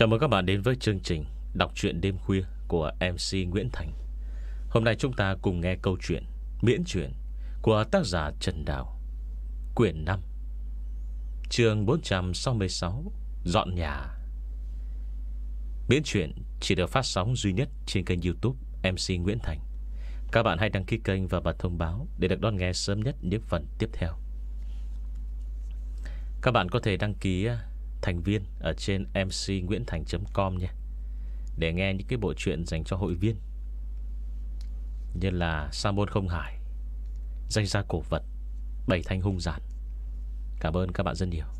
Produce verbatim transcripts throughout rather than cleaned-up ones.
Chào mừng các bạn đến với chương trình đọc truyện đêm khuya của em xê Nguyễn Thành. Hôm nay chúng ta cùng nghe câu chuyện miễn truyện của tác giả Trần Đào, quyển năm, chương bốn trăm sáu mươi sáu, Dọn nhà. Miễn truyện chỉ được phát sóng duy nhất trên kênh YouTube em xê Nguyễn Thành. Các bạn hãy đăng ký kênh và bật thông báo để được đón nghe sớm nhất những phần tiếp theo. Các bạn có thể đăng ký thành viên ở trên em xê nguyễn thành chấm com nha, để nghe những cái bộ truyện dành cho hội viên, như là Sa môn không hải, Danh gia cổ vật, Bảy thanh hung giản. Cảm ơn các bạn rất nhiều.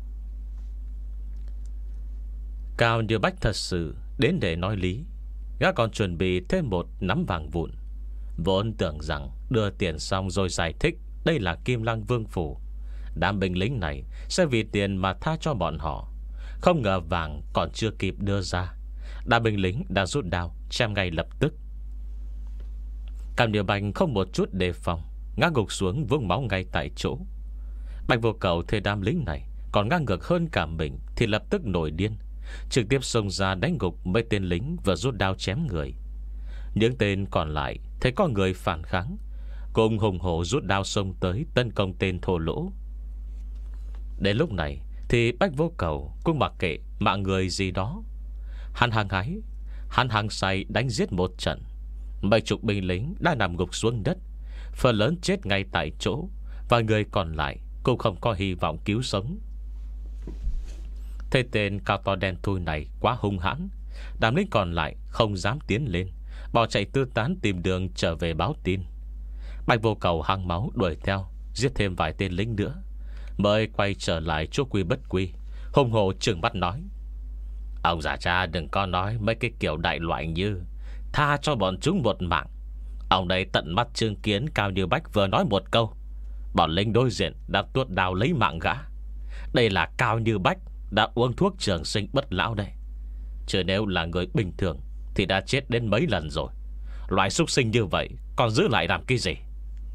Cao Như Bách thật sự đến để nói lý. Gã còn chuẩn bị thêm một nắm vàng vụn, vốn tưởng rằng đưa tiền xong rồi giải thích đây là Kim Lăng Vương phủ, đám binh lính này sẽ vì tiền mà tha cho bọn họ. Không ngờ vàng còn chưa kịp đưa ra, đám binh lính đã rút đao chém ngay lập tức. Cao Như Bách không một chút đề phòng, ngã gục xuống vũng máu ngay tại chỗ. Bạch Vô Cầu thấy đám lính này còn ngang ngược hơn cả mình thì lập tức nổi điên, trực tiếp xông ra đánh gục mấy tên lính vừa rút đao chém người. Những tên còn lại thấy có người phản kháng, cùng hùng hổ rút đao xông tới tấn công tên thô lỗ. Đến lúc này thì Bạch Vô Cầu cũng mặc kệ mạng người gì đó. Hắn hăng hái, hắn hăng say đánh giết một trận. Mấy chục binh lính đã nằm gục xuống đất, phần lớn chết ngay tại chỗ, và người còn lại cũng không có hy vọng cứu sống. Thế tên cao to đen thui này quá hung hãn, đám lính còn lại không dám tiến lên, bỏ chạy tư tán tìm đường trở về báo tin. Bạch Vô Cầu hăng máu đuổi theo, giết thêm vài tên lính nữa, mới quay trở lại chỗ Quy Bất Quy, hùng hồ trừng mắt nói: "Ông già cha đừng có nói mấy cái kiểu đại loại như tha cho bọn chúng một mạng. Ông đây tận mắt chứng kiến Cao Như Bách vừa nói một câu, bọn lính đối diện đã tuốt đao lấy mạng gã. Đây là Cao Như Bách đã uống thuốc trường sinh bất lão đây, chứ nếu là người bình thường thì đã chết đến mấy lần rồi. Loại súc sinh như vậy còn giữ lại làm cái gì?"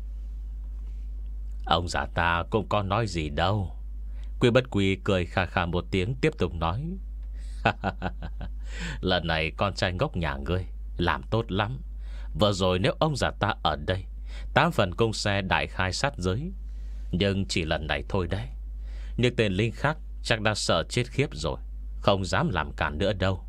Ông già ta cũng có nói gì đâu. Quy Bất Quy cười khà khà một tiếng, tiếp tục nói: "Lần này con trai ngốc nhà ngươi làm tốt lắm. Vừa rồi nếu ông già ta ở đây, tám phần công xe đại khai sát giới. Nhưng chỉ lần này thôi đấy. Nhưng tên lính khác chắc đã sợ chết khiếp rồi, không dám làm cản nữa đâu."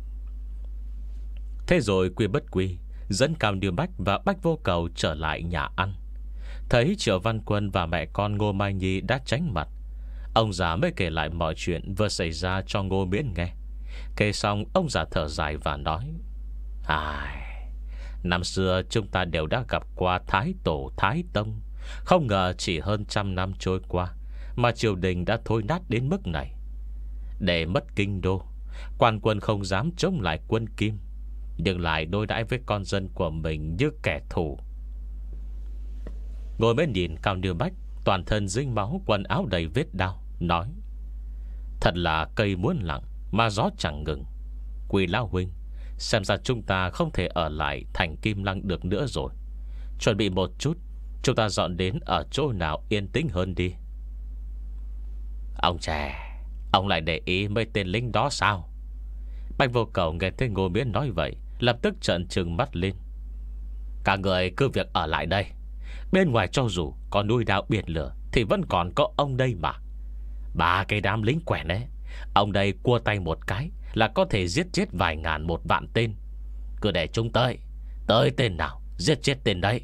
Thế rồi Quy Bất Quy dẫn Cao Như Bách và Bách Vô Cầu trở lại nhà ăn. Thấy Triệu Văn Quân và mẹ con Ngô Mai Nhi đã tránh mặt, ông già mới kể lại mọi chuyện vừa xảy ra cho Ngô Miễn nghe. Kể xong ông già thở dài và nói: "Ai, năm xưa chúng ta đều đã gặp qua Thái Tổ Thái Tông, không ngờ chỉ hơn trăm năm trôi qua mà triều đình đã thối nát đến mức này. Để mất kinh đô, quan quân không dám chống lại quân Kim, nhưng lại đối đãi với con dân của mình như kẻ thù." Ngồi bên nhìn Cao Như Bách toàn thân dính máu, quần áo đầy vết đau, nói: "Thật là cây muốn lặng mà gió chẳng ngừng. Quỳ lão huynh, xem ra chúng ta không thể ở lại thành Kim Lăng được nữa rồi. Chuẩn bị một chút, chúng ta dọn đến ở chỗ nào yên tĩnh hơn đi." "Ông trẻ, ông lại để ý mấy tên lính đó sao?" Bạch Vô Cầu nghe thấy Ngô Miễn nói vậy, lập tức trợn trừng mắt lên: "Cả người cứ việc ở lại đây. Bên ngoài cho dù có núi đao biển lửa thì vẫn còn có ông đây mà. Ba cái đám lính quèn ấy, ông đây cua tay một cái là có thể giết chết vài ngàn một vạn tên. Cứ để chúng tới, tới tên nào giết chết tên đấy.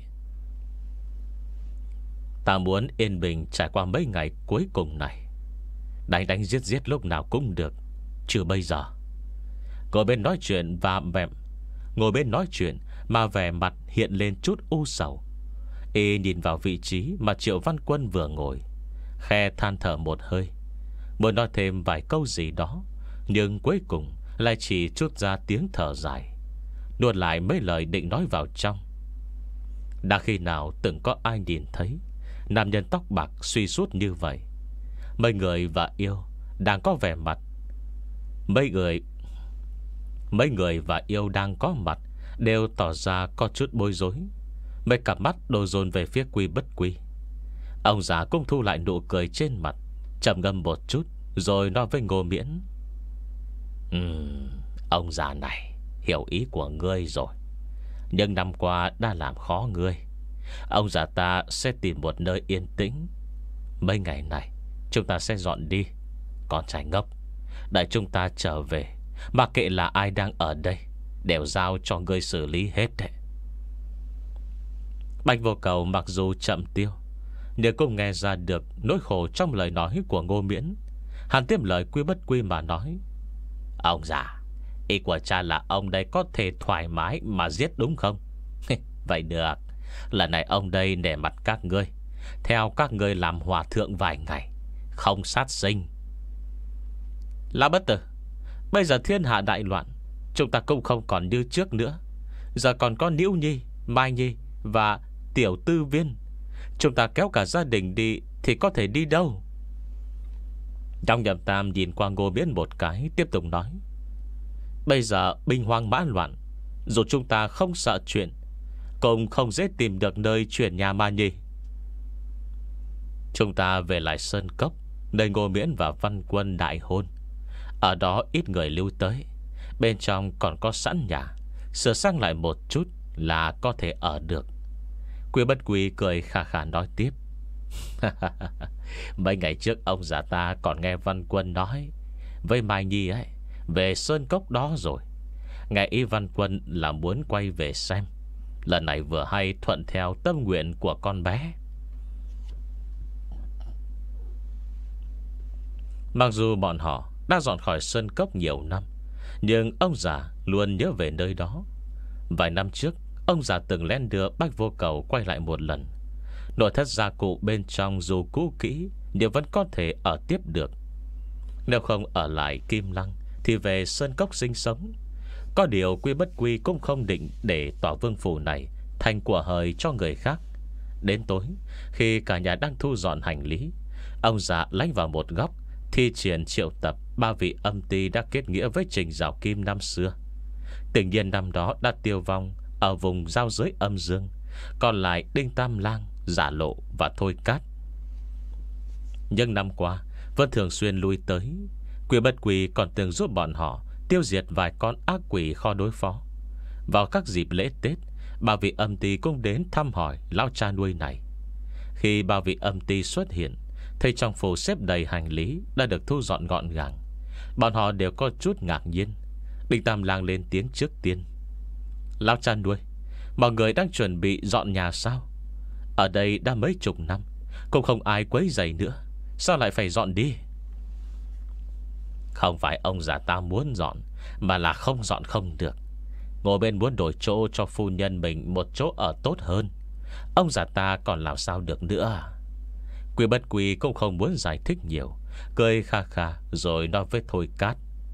Ta muốn yên bình trải qua mấy ngày cuối cùng này. Đánh đánh giết giết lúc nào cũng được, chưa bây giờ." Ngồi bên nói chuyện và mẹm Ngồi bên nói chuyện mà vẻ mặt hiện lên chút u sầu. Y nhìn vào vị trí mà Triệu Văn Quân vừa ngồi, khe than thở một hơi, muốn nói thêm vài câu gì đó, nhưng cuối cùng lại chỉ trút ra tiếng thở dài, nuốt lại mấy lời định nói vào trong. Đã khi nào từng có ai nhìn thấy nam nhân tóc bạc suy sút như vậy? Mấy người và yêu đang có vẻ mặt Mấy người Mấy người và yêu đang có mặt đều tỏ ra có chút bối rối. Mấy cặp mắt đổ dồn về phía Quy Bất Quy. Ông già cũng thu lại nụ cười trên mặt, trầm ngâm một chút, rồi nói với Ngô Miễn: "Ừm, Ông già này hiểu ý của ngươi rồi. Nhưng năm qua đã làm khó ngươi. Ông già ta sẽ tìm một nơi yên tĩnh. Mấy ngày này chúng ta sẽ dọn đi. Con trai ngốc, đợi chúng ta trở về, mặc kệ là ai đang ở đây, đều giao cho ngươi xử lý hết đấy. Bạch Vô Cầu mặc dù chậm tiêu, nhưng cũng nghe ra được nỗi khổ trong lời nói của Ngô Miễn. Hắn tiếp lời Quy Bất Quy mà nói: Ông già, ý của cha là ông đây có thể thoải mái mà giết đúng không? Vậy được, lần này ông đây nể mặt các ngươi, theo các ngươi làm hòa thượng vài ngày, không sát sinh. Lão Bất Tử, bây giờ thiên hạ đại loạn, chúng ta cũng không còn như trước nữa. Giờ còn có Niễu Nhi, Mai Nhi và Tiểu Tư Viên. Chúng ta kéo cả gia đình đi thì có thể đi đâu? Trong Nhậm Tam nhìn qua Ngô Miễn một cái, tiếp tục nói: Bây giờ binh hoang mã loạn, dù chúng ta không sợ chuyện, cũng không dễ tìm được nơi chuyển nhà Mai Nhi. Chúng ta về lại Sơn Cốc, nơi Ngô Miễn và Văn Quân đại hôn. Ở đó ít người lưu tới, bên trong còn có sẵn nhà, sửa sang lại một chút là có thể ở được. Quy Bất Quy cười khà khà nói tiếp: Mấy ngày trước ông già ta còn nghe Văn Quân nói với Mai Nhi ấy về Sơn Cốc đó rồi. Nghe ý Văn Quân là muốn quay về xem. Lần này vừa hay thuận theo tâm nguyện của con bé. Mặc dù bọn họ đã dọn khỏi Sơn Cốc nhiều năm, nhưng ông già luôn nhớ về nơi đó. Vài năm trước, ông già từng lén đưa Bạch Vô Cầu quay lại một lần. Nội thất gia cụ bên trong dù cũ kỹ, nhưng vẫn có thể ở tiếp được. Nếu không ở lại Kim Lăng thì về Sơn Cốc sinh sống. Có điều Quy Bất Quy cũng không định để tòa vương phủ này thành của hời cho người khác. Đến tối, khi cả nhà đang thu dọn hành lý, ông già lách vào một góc, thi triển triệu tập ba vị âm ty đã kết nghĩa với Trình Giảo Kim năm xưa. Tự nhiên năm đó đã tiêu vong ở vùng giao giới âm dương, còn lại Đinh Tam Lang, Giả Lộ và Thôi Cát. Nhưng năm qua vẫn thường xuyên lui tới. Quy Bất Quy còn từng giúp bọn họ tiêu diệt vài con ác quỷ khó đối phó. Vào các dịp lễ Tết, ba vị âm ty cũng đến thăm hỏi lão cha nuôi này. Khi ba vị âm ty xuất hiện, thấy trong phủ xếp đầy hành lý đã được thu dọn gọn gàng, bọn họ đều có chút ngạc nhiên. Đinh Tam Lang lên tiếng trước tiên: Lão cha nuôi, mọi người đang chuẩn bị dọn nhà sao? Ở đây đã mấy chục năm, cũng không ai quấy rầy nữa, sao lại phải dọn đi? Không phải ông già ta muốn dọn, mà là không dọn không được. Ngồi bên muốn đổi chỗ cho phu nhân mình một chỗ ở tốt hơn. Ông già ta còn làm sao được nữa. Quy Bất Quy cũng không muốn giải thích nhiều, cười kha kha rồi nói với Thôi Cát: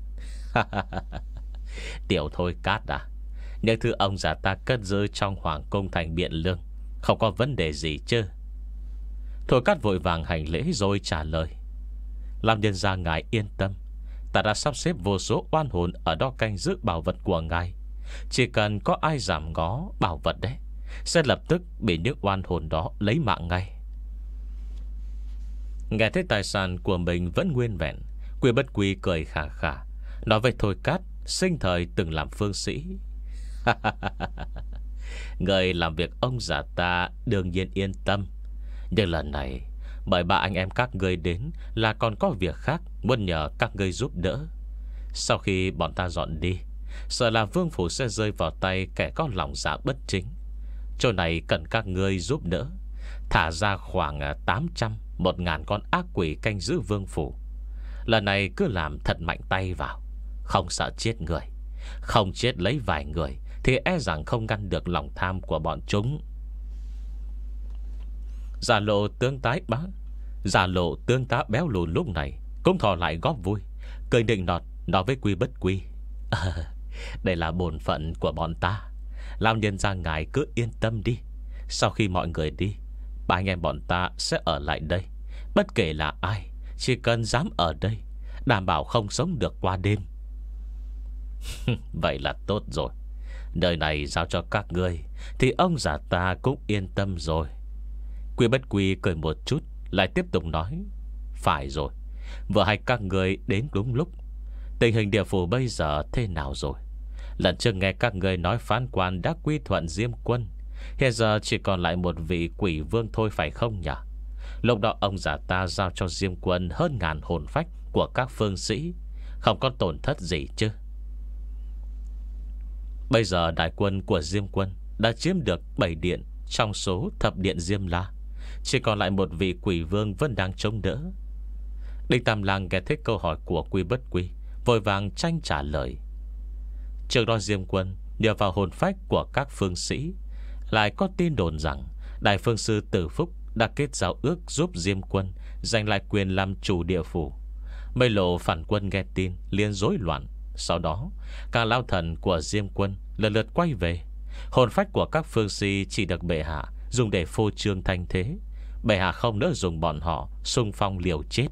Tiểu Thôi Cát à, những thứ ông già ta cất giữ trong hoàng cung thành Biện Lương không có vấn đề gì chứ? Thôi Cát vội vàng hành lễ rồi trả lời: Làm nhân gia ngài yên tâm, ta đã sắp xếp vô số oan hồn ở đó canh giữ bảo vật của ngài. Chỉ cần có ai giảm ngó bảo vật đấy, sẽ lập tức bị những oan hồn đó lấy mạng ngay. Nghe thấy tài sản của mình vẫn nguyên vẹn, Quy Bất Quy cười khà khà nói với Thôi Cát sinh thời từng làm phương sĩ: Người làm việc ông già ta đương nhiên yên tâm. Nhưng lần này mời ba anh em các ngươi đến là còn có việc khác muốn nhờ các ngươi giúp đỡ. Sau khi bọn ta dọn đi, sợ là vương phủ sẽ rơi vào tay kẻ có lòng dạ bất chính. Chỗ này cần các ngươi giúp đỡ, thả ra khoảng tám trăm, một ngàn con ác quỷ canh giữ vương phủ. Lần này cứ làm thật mạnh tay vào, không sợ chết người. Không chết lấy vài người thì e rằng không ngăn được lòng tham của bọn chúng. Giả lộ tướng tái bá Giả lộ tướng tá béo lùn lúc này cũng thò lại góp vui, cười định nọt nói với Quy Bất Quy: à, đây là bổn phận của bọn ta. Làm nhân ra ngài cứ yên tâm đi. Sau khi mọi người đi, ba anh em bọn ta sẽ ở lại đây. Bất kể là ai, chỉ cần dám ở đây, đảm bảo không sống được qua đêm. Vậy là tốt rồi. Nơi này giao cho các ngươi thì ông già ta cũng yên tâm rồi. Quy Bất Quy cười một chút, lại tiếp tục nói: phải rồi, vừa hay các ngươi đến đúng lúc. Tình hình địa phủ bây giờ thế nào rồi? Lần trước nghe các người nói phán quan đã quy thuận Diêm Quân, hiện giờ chỉ còn lại một vị quỷ vương thôi phải không nhỉ? Lúc đó ông già ta giao cho Diêm Quân hơn ngàn hồn phách của các phương sĩ, không có tổn thất gì chứ? Bây giờ đại quân của Diêm Quân đã chiếm được bảy điện trong số thập điện Diêm La, chỉ còn lại một vị quỷ vương vẫn đang chống đỡ. Đinh Tam Lang nghe thấy câu hỏi của Quy Bất Quy, vội vàng tranh trả lời. Trước đó Diêm Quân nhờ vào hồn phách của các phương sĩ, lại có tin đồn rằng Đại Phương Sư Tử Phúc đã kết giao ước giúp Diêm Quân giành lại quyền làm chủ địa phủ. Mấy lộ phản quân nghe tin liền rối loạn. Sau đó các lão thần của Diêm Quân lần lượt quay về. Hồn phách của các phương sĩ chỉ được bệ hạ dùng để phô trương thanh thế. Bệ hạ không nỡ dùng bọn họ xung phong liều chết.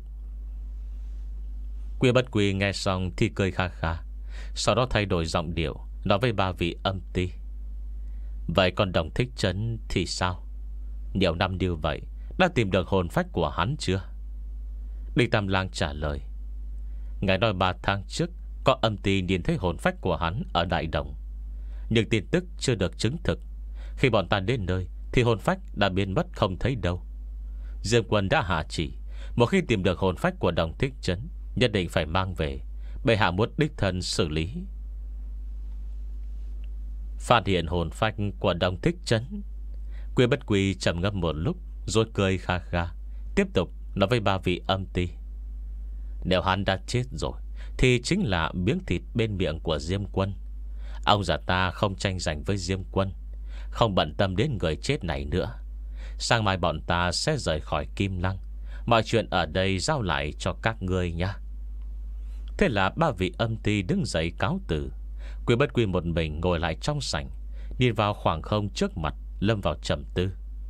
Quy Bất Quy nghe xong thì cười kha kha, sau đó thay đổi giọng điệu, nói với ba vị âm ti. Vậy còn Đồng Thích Trấn thì sao? Nhiều năm như vậy đã tìm được hồn phách của hắn chưa? Đinh Tam Lang trả lời. Ngài nói ba tháng trước có âm ti nhìn thấy hồn phách của hắn ở Đại Đồng, nhưng tin tức chưa được chứng thực. Khi bọn ta đến nơi thì hồn phách đã biến mất không thấy đâu. Diêm Quân đã hạ chỉ, một khi tìm được hồn phách của Đồng Thích Trấn, nhất định phải mang về. Bệ hạ muốn đích thân xử lý. Phát hiện hồn phách của Đồng Thích Trấn. Quy Bất Quy trầm ngâm một lúc, rồi cười kha kha, tiếp tục nói với ba vị âm ti. Nếu hắn đã chết rồi thì chính là miếng thịt bên miệng của Diêm Quân. Ông già ta không tranh giành với Diêm Quân, không bận tâm đến người chết này nữa. Sáng mai bọn ta sẽ rời khỏi Kim Lăng. Mọi chuyện ở đây giao lại cho các ngươi nhé. Thế là ba vị âm ti đứng dậy cáo từ. Quy Bất Quy một mình ngồi lại trong sảnh, nhìn vào khoảng không trước mặt, lâm vào trầm tư.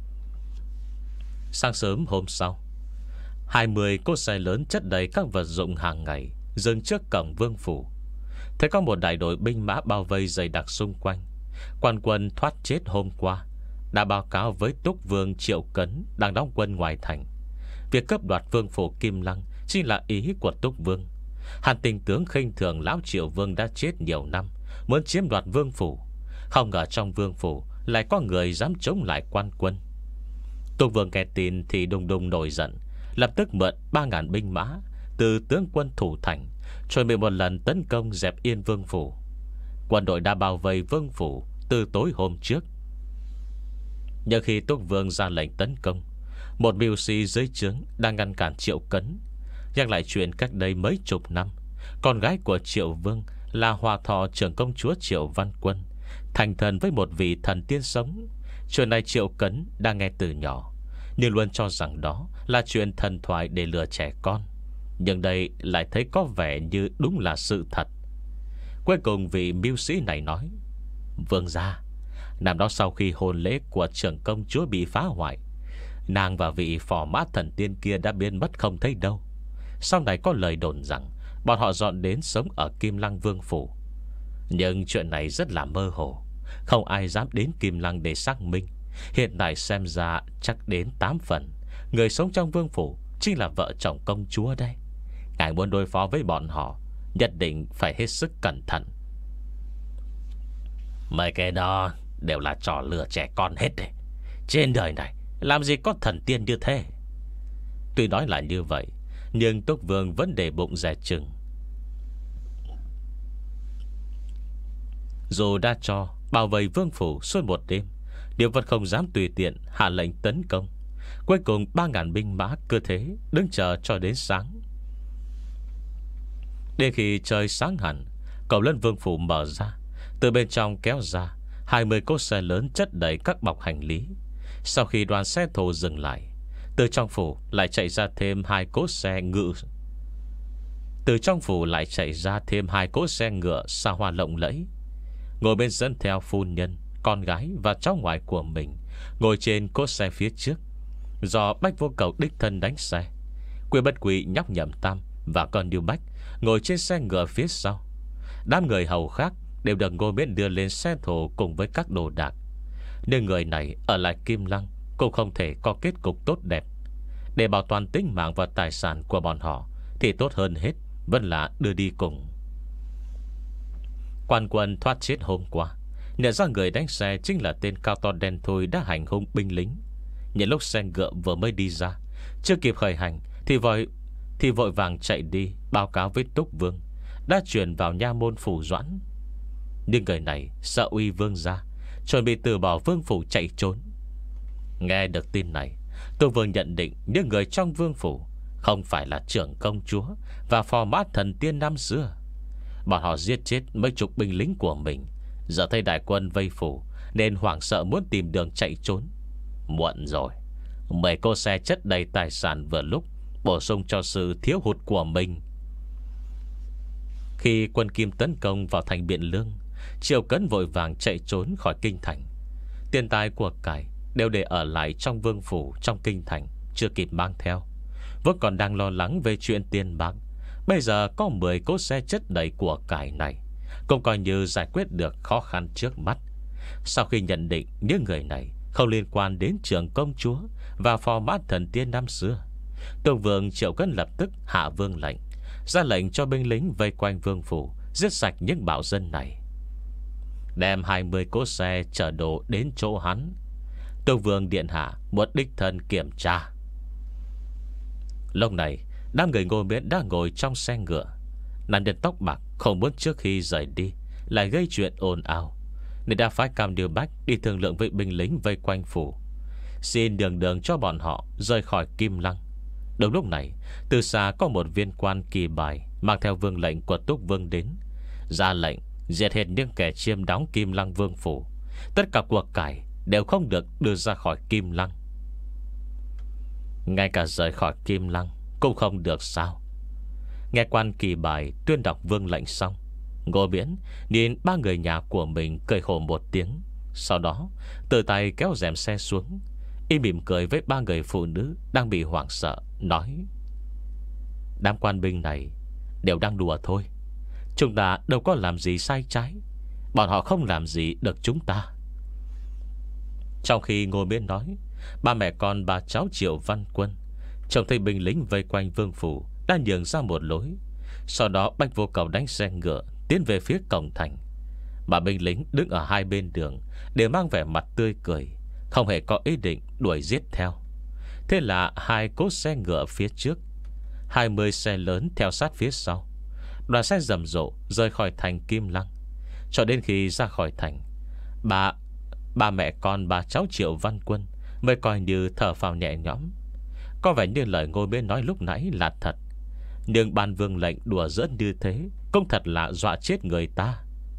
Sáng sớm hôm sau, hai mươi cỗ xe lớn chất đầy các vật dụng hàng ngày dừng trước cổng vương phủ. Thấy có một đại đội binh mã bao vây dày đặc xung quanh. Quan quân thoát chết hôm qua đã báo cáo với Túc Vương Triệu Cấn đang đóng quân ngoài thành. Việc cướp đoạt vương phủ Kim Lăng chỉ là ý của Túc Vương. Hàn Tình tướng khinh thường lão Triệu Vương đã chết nhiều năm, muốn chiếm đoạt vương phủ. Không ngờ trong vương phủ lại có người dám chống lại quan quân. Túc Vương nghe tin thì đùng đùng nổi giận, lập tức mượn ba ngàn binh mã từ tướng quân thủ thành, chuẩn bị một lần tấn công dẹp yên vương phủ. Quân đội đã bao vây vương phủ từ tối hôm trước. Nhưng khi Túc Vương ra lệnh tấn công, một mưu sĩ dưới trướng đang ngăn cản Triệu Cấn, nhắc lại chuyện cách đây mấy chục năm. Con gái của Triệu Vương là Hòa Thọ trưởng công chúa Triệu Văn Quân thành thần với một vị thần tiên sống. Chuyện này Triệu Cấn đang nghe từ nhỏ, nhưng luôn cho rằng đó là chuyện thần thoại để lừa trẻ con. Nhưng đây lại thấy có vẻ như đúng là sự thật. Cuối cùng vị mưu sĩ này nói: Vương gia, năm đó sau khi hôn lễ của trưởng công chúa bị phá hoại, nàng và vị phò mã thần tiên kia đã biến mất không thấy đâu. Sau này có lời đồn rằng bọn họ dọn đến sống ở Kim Lăng vương phủ. Nhưng chuyện này rất là mơ hồ, không ai dám đến Kim Lăng để xác minh. Hiện tại xem ra chắc đến tám phần người sống trong vương phủ chính là vợ chồng công chúa đây. Ngài muốn đối phó với bọn họ, nhất định phải hết sức cẩn thận. Mấy cái đó đều là trò lừa trẻ con hết đấy. Trên đời này làm gì có thần tiên như thế. Tuy nói là như vậy, nhưng Túc Vương vẫn để bụng dè chừng. Dù đã cho bảo vệ vương phủ suốt một đêm, điều vẫn không dám tùy tiện hạ lệnh tấn công. Cuối cùng ba ngàn binh mã cứ thế đứng chờ cho đến sáng. Đến khi trời sáng hẳn, cổng lớn vương phủ mở ra. Từ bên trong kéo ra hai mươi cỗ xe lớn chất đầy các bọc hành lý. Sau khi đoàn xe thồ dừng lại, từ trong phủ lại chạy ra thêm hai cỗ xe ngựa. Từ trong phủ lại chạy ra thêm hai cỗ xe ngựa xa hoa lộng lẫy. Ngồi bên dẫn theo phu nhân, con gái và cháu ngoại của mình ngồi trên cỗ xe phía trước, do Bách Vô Cầu đích thân đánh xe. Quy Bất Quy, Nhóc Nhậm Tam và con Điêu Bách ngồi trên xe ngựa phía sau. Đám người hầu khác đều được ngồi bên đưa lên xe thồ cùng với các đồ đạc. Nên người này ở lại Kim Lăng cũng không thể có kết cục tốt đẹp. Để bảo toàn tính mạng và tài sản của bọn họ thì tốt hơn hết vẫn là đưa đi cùng. Quan quân thoát chết hôm qua, nhận ra người đánh xe chính là tên cao to đen thui đã hành hung binh lính. Nhận lúc xe ngựa vừa mới đi ra, chưa kịp khởi hành Thì vội Thì vội vàng chạy đi báo cáo với Túc Vương, đã chuyển vào nha môn phủ Doãn. Nhưng người này sợ uy vương gia, chuẩn bị từ bỏ vương phủ chạy trốn. Nghe được tin này, Túc Vương nhận định những người trong vương phủ không phải là trưởng công chúa và phò mã thần tiên năm xưa. Bọn họ giết chết mấy chục binh lính của mình, giờ thấy đại quân vây phủ nên hoảng sợ muốn tìm đường chạy trốn. Muộn rồi. Mấy cô xe chất đầy tài sản vừa lúc bổ sung cho sự thiếu hụt của mình. Khi quân Kim tấn công vào thành Biện Lương, Triệu Cấn vội vàng chạy trốn khỏi kinh thành. Tiền tài của cải đều để ở lại trong vương phủ trong kinh thành, chưa kịp mang theo. Vẫn còn đang lo lắng về chuyện tiền bạc. Bây giờ có mười cỗ xe chất đầy của cải này cũng coi như giải quyết được khó khăn trước mắt. Sau khi nhận định những người này không liên quan đến trưởng công chúa và phò mã thần tiên năm xưa, Tông Vương Triệu Cấn lập tức hạ vương lệnh, ra lệnh cho binh lính vây quanh vương phủ, giết sạch những bạo dân này, đem hai mươi cỗ xe chở đồ đến chỗ hắn. Tông Vương điện hạ muốn đích thân kiểm tra. Lúc này đám người Ngô Miễn đã ngồi trong xe ngựa. Nam nhân tóc bạc không muốn trước khi rời đi lại gây chuyện ồn ào, nên đã phái Cam Điêu Bách đi thương lượng với binh lính vây quanh phủ, xin đường đường cho bọn họ rời khỏi Kim Lăng. Đúng lúc này, từ xa có một viên quan kỳ bài mang theo vương lệnh của Túc Vương đến, ra lệnh diệt hết những kẻ chiêm đóng Kim Lăng vương phủ. Tất cả của cải đều không được đưa ra khỏi Kim Lăng. Ngay cả rời khỏi Kim Lăng cũng không được sao? Nghe quan kỳ bài tuyên đọc vương lệnh xong, Ngô Miễn nhìn ba người nhà của mình cười khổ một tiếng, sau đó từ tay kéo rèm xe xuống, y mỉm cười với ba người phụ nữ đang bị hoảng sợ, nói: đám quan binh này đều đang đùa thôi. Chúng ta đâu có làm gì sai trái, bọn họ không làm gì được chúng ta. Trong khi Ngô Miễn nói, ba mẹ con bà cháu Triệu Văn Quân trông thấy binh lính vây quanh vương phủ đã nhường ra một lối. Sau đó Bách Vô Cầu đánh xe ngựa tiến về phía cổng thành. Mà binh lính đứng ở hai bên đường đều mang vẻ mặt tươi cười, không hề có ý định đuổi giết theo. Thế là hai cỗ xe ngựa phía trước, hai mươi xe lớn theo sát phía sau. Đoàn xe rầm rộ rời khỏi thành Kim Lăng. Cho đến khi ra khỏi thành, Ba Ba mẹ con bà cháu Triệu Văn Quân mới coi như thở phào nhẹ nhõm. Có vẻ như lời Ngô Miễn nói lúc nãy là thật, nhưng ban vương lệnh đùa giỡn như thế cũng thật là dọa chết người ta.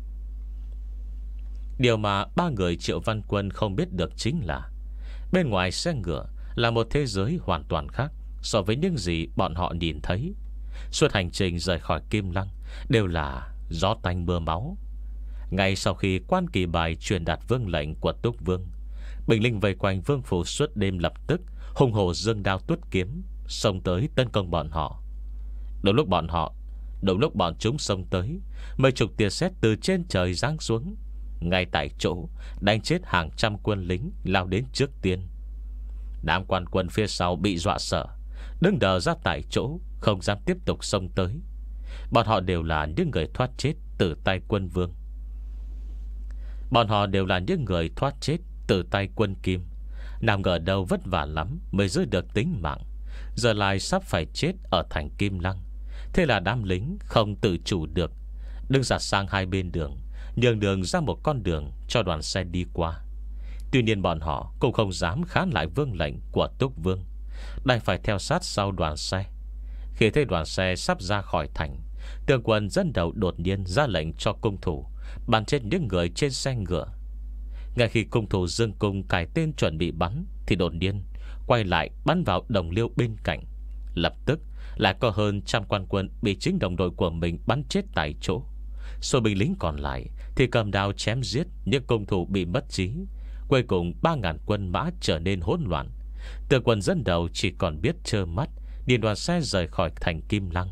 Điều mà ba người Triệu Văn Quân không biết được chính là bên ngoài xe ngựa là một thế giới hoàn toàn khác so với những gì bọn họ nhìn thấy. Suốt hành trình rời khỏi Kim Lăng đều là gió tanh mưa máu. Ngay sau khi quan kỳ bài truyền đạt vương lệnh của Túc Vương, binh lính vây quanh vương phủ suốt đêm lập tức hùng hổ giương đao tuốt kiếm xông tới tấn công bọn họ. Đúng lúc bọn họ Đúng lúc bọn chúng xông tới, mấy chục tia sét từ trên trời giáng xuống, ngay tại chỗ đánh chết hàng trăm quân lính lao đến trước tiên. Đám quan quân phía sau bị dọa sợ, đứng đờ ra tại chỗ, không dám tiếp tục xông tới. Bọn họ đều là những người thoát chết từ tay quân Vương. Bọn họ đều là những người thoát chết từ tay quân Kim. Nào ngờ đâu vất vả lắm mới giữ được tính mạng, giờ lại sắp phải chết ở thành Kim Lăng. Thế là đám lính không tự chủ được, đứng dạt sang hai bên đường, nhường đường ra một con đường cho đoàn xe đi qua. Tuy nhiên bọn họ cũng không dám kháng lại vương lệnh của Túc Vương, đành phải theo sát sau đoàn xe. Khi thấy đoàn xe sắp ra khỏi thành, tướng quân dẫn đầu đột nhiên ra lệnh cho cung thủ bắn chết những người trên xe ngựa. Ngay khi cung thủ dương cung cài tên chuẩn bị bắn, thì đột nhiên quay lại bắn vào đồng liêu bên cạnh. Lập tức lại có hơn trăm quan quân bị chính đồng đội của mình bắn chết tại chỗ. Số binh lính còn lại thì cầm đao chém giết những cung thủ bị mất trí. Cuối cùng ba ngàn quân mã trở nên hỗn loạn. Tướng quân dẫn đầu chỉ còn biết trơ mắt nhìn đoàn xe rời khỏi thành Kim Lăng.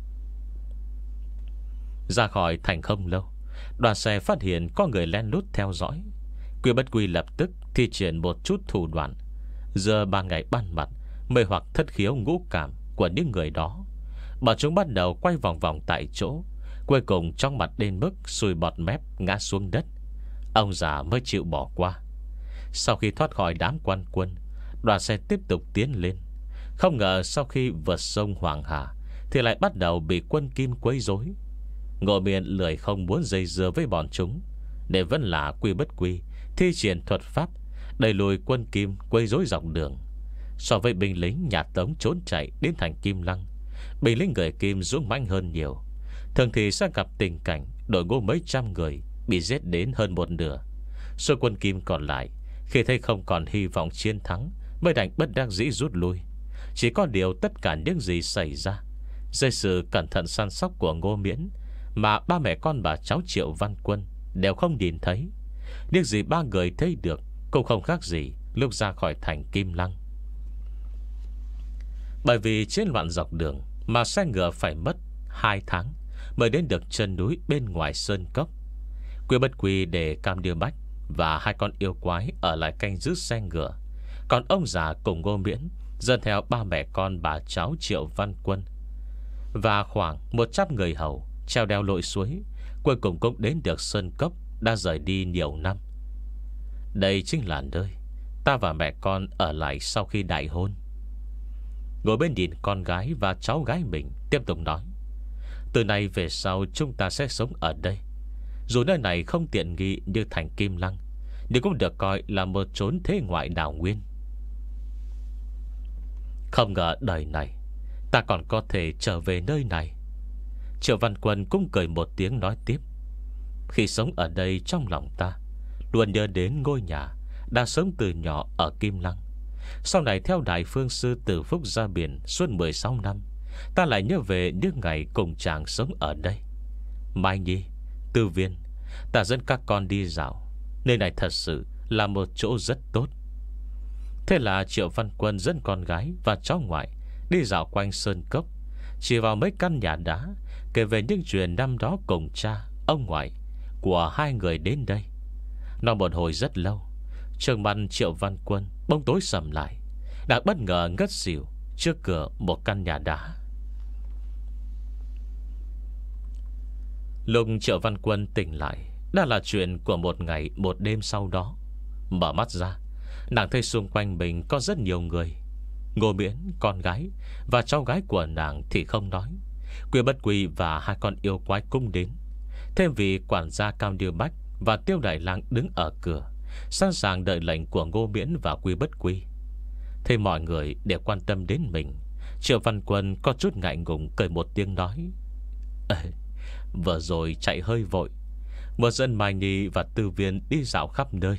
Ra khỏi thành không lâu, đoàn xe phát hiện có người len lút theo dõi. Quy Bất Quy lập tức thi triển một chút thủ đoạn, giờ ban ngày ban mặt mê hoặc thất khiếu ngũ cảm của những người đó. Bọn chúng bắt đầu quay vòng vòng tại chỗ, Cuối cùng trong mặt đến mức sùi bọt mép ngã xuống đất, ông già mới chịu bỏ qua. Sau khi thoát khỏi đám quan quân, đoàn xe tiếp tục tiến lên. Không ngờ sau khi vượt sông Hoàng Hà thì lại bắt đầu bị quân Kim quấy rối. Ngô Miễn lười không muốn dây dưa với bọn chúng, để vẫn là quy bất quy thi triển thuật pháp đẩy lùi quân Kim quấy rối dọc đường. So với binh lính nhà Tống trốn chạy đến thành Kim Lăng, binh lính người Kim dũng mãnh hơn nhiều. Thường thì sẽ gặp tình cảnh đội ngũ mấy trăm người bị giết đến hơn một nửa. Số quân Kim còn lại khi thấy không còn hy vọng chiến thắng mới đành bất đắc dĩ rút lui. Chỉ có điều tất cả những gì xảy ra dưới sự cẩn thận săn sóc của Ngô Miễn mà ba mẹ con bà cháu Triệu Văn Quân đều không nhìn thấy. Những gì ba người thấy được cũng không khác gì lúc ra khỏi thành Kim Lăng. Bởi vì chiến loạn dọc đường mà xe ngựa phải mất hai tháng mới đến được chân núi bên ngoài sơn cốc. Quy bất quy để Cam Điêu Bách và hai con yêu quái ở lại canh giữ xe ngựa, còn ông già cùng Ngô Miễn dẫn theo ba mẹ con bà cháu Triệu Văn Quân và khoảng một trăm người hầu treo đeo lội suối, cuối cùng cũng đến được sơn cốc đã rời đi nhiều năm. Đây chính là nơi ta và mẹ con ở lại sau khi đại hôn. Ngồi bên nhìn con gái và cháu gái mình, tiếp tục nói: từ nay về sau chúng ta sẽ sống ở đây. Dù nơi này không tiện nghi như thành Kim Lăng, nhưng cũng được coi là một chốn thế ngoại đào nguyên. Không ngờ đời này ta còn có thể trở về nơi này. Triệu Văn Quân cũng cười một tiếng nói tiếp: khi sống ở đây, trong lòng ta luôn nhớ đến ngôi nhà đã sống từ nhỏ ở Kim Lăng. Sau này theo Đại Phương Sư từ Phúc ra biển suốt mười sáu năm, ta lại nhớ về những ngày cùng chàng sống ở đây. Mai Nhi, Tư Viên, ta dẫn các con đi dạo. Nơi này thật sự là một chỗ rất tốt. Thế là Triệu Văn Quân dẫn con gái và cháu ngoại đi dạo quanh sơn cốc, chỉ vào mấy căn nhà đá, kể về những chuyện năm đó cùng cha, ông ngoại của hai người đến đây. Nói một hồi rất lâu, trước mặt Triệu Văn Quân bỗng tối sầm lại, đã bất ngờ ngất xỉu trước cửa một căn nhà đá. Lúc Triệu Văn Quân tỉnh lại đã là chuyện của một ngày một đêm sau đó. Mở mắt ra, nàng thấy xung quanh mình có rất nhiều người. Ngô Miễn, con gái và cháu gái của nàng thì không nói. Quy bất quy và hai con yêu quái cũng đến. Thêm vì quản gia Cam Điêu Bách và Tiêu Đại Lang đứng ở cửa, sẵn sàng đợi lệnh của Ngô Miễn và Quy bất quy. Thấy mọi người đều quan tâm đến mình, Triệu Văn Quân có chút ngại ngùng cười một tiếng nói: Ê, vừa rồi chạy hơi vội, một dân Mai Nhi và Tư Viên đi dạo khắp nơi,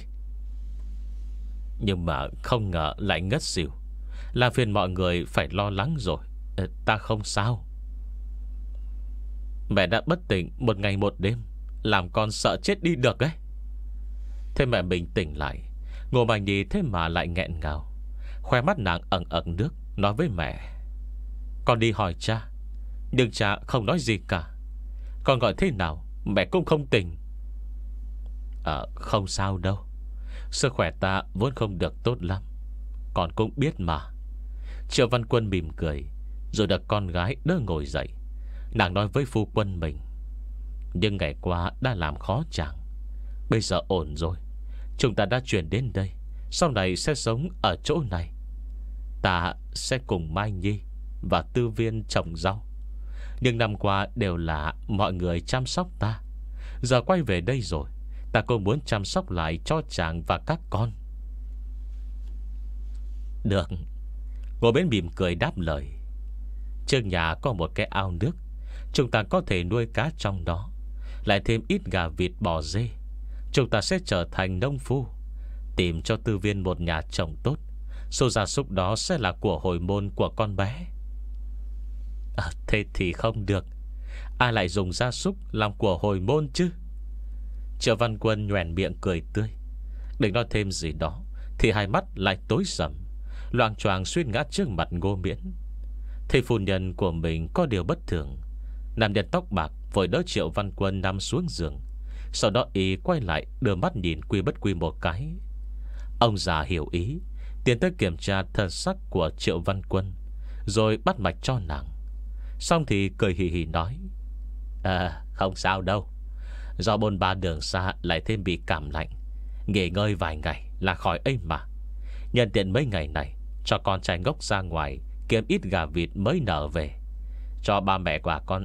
nhưng mà không ngờ lại ngất xỉu, làm phiền mọi người phải lo lắng rồi. Ê, ta không sao. Mẹ đã bất tỉnh một ngày một đêm, làm con sợ chết đi được ấy. Thế mẹ mình tỉnh lại, Ngô Mai Nhi thế mà lại nghẹn ngào, khoe mắt nàng ẩn ẩn nước, nói với mẹ: con đi hỏi cha, nhưng cha không nói gì cả. Con gọi thế nào mẹ cũng không tỉnh. À, không sao đâu, sức khỏe ta vốn không được tốt lắm, con cũng biết mà. Triệu Văn Quân mỉm cười, rồi được con gái đỡ ngồi dậy. Nàng nói với phu quân mình: nhưng ngày qua đã làm khó chàng, bây giờ ổn rồi. Chúng ta đã chuyển đến đây, sau này sẽ sống ở chỗ này. Ta sẽ cùng Mai Nhi và Tư Viên trồng rau, nhưng năm qua đều là mọi người chăm sóc ta. Giờ quay về đây rồi, ta cũng muốn chăm sóc lại cho chàng và các con. Được. Ngô Miễn mỉm cười đáp lời: trước nhà có một cái ao nước, chúng ta có thể nuôi cá trong đó, lại thêm ít gà vịt bò dê. Chúng ta sẽ trở thành nông phu, tìm cho Tư Viên một nhà trồng tốt. Số gia súc đó sẽ là của hồi môn của con bé. À, thế thì không được. Ai lại dùng gia súc làm của hồi môn chứ? Triệu Văn Quân nhoẻn miệng cười tươi. Đừng nói thêm gì đó thì hai mắt lại tối sầm, loạng choạng suýt ngã trước mặt Ngô Miễn. Thấy phu nhân của mình có điều bất thường, nam nhân tóc bạc vội đỡ Triệu Văn Quân nằm xuống giường. Sau đó y quay lại đưa mắt nhìn Quy bất quy một cái. Ông già hiểu ý, tiến tới kiểm tra thân sắc của Triệu Văn Quân, rồi bắt mạch cho nàng. Xong thì cười hì hì nói: À, Không sao đâu. Do bôn ba đường xa lại thêm bị cảm lạnh, nghỉ ngơi vài ngày là khỏi ấy mà. Nhân tiện mấy ngày này cho con trai ngốc ra ngoài kiếm ít gà vịt mới nở về, Cho ba mẹ quả con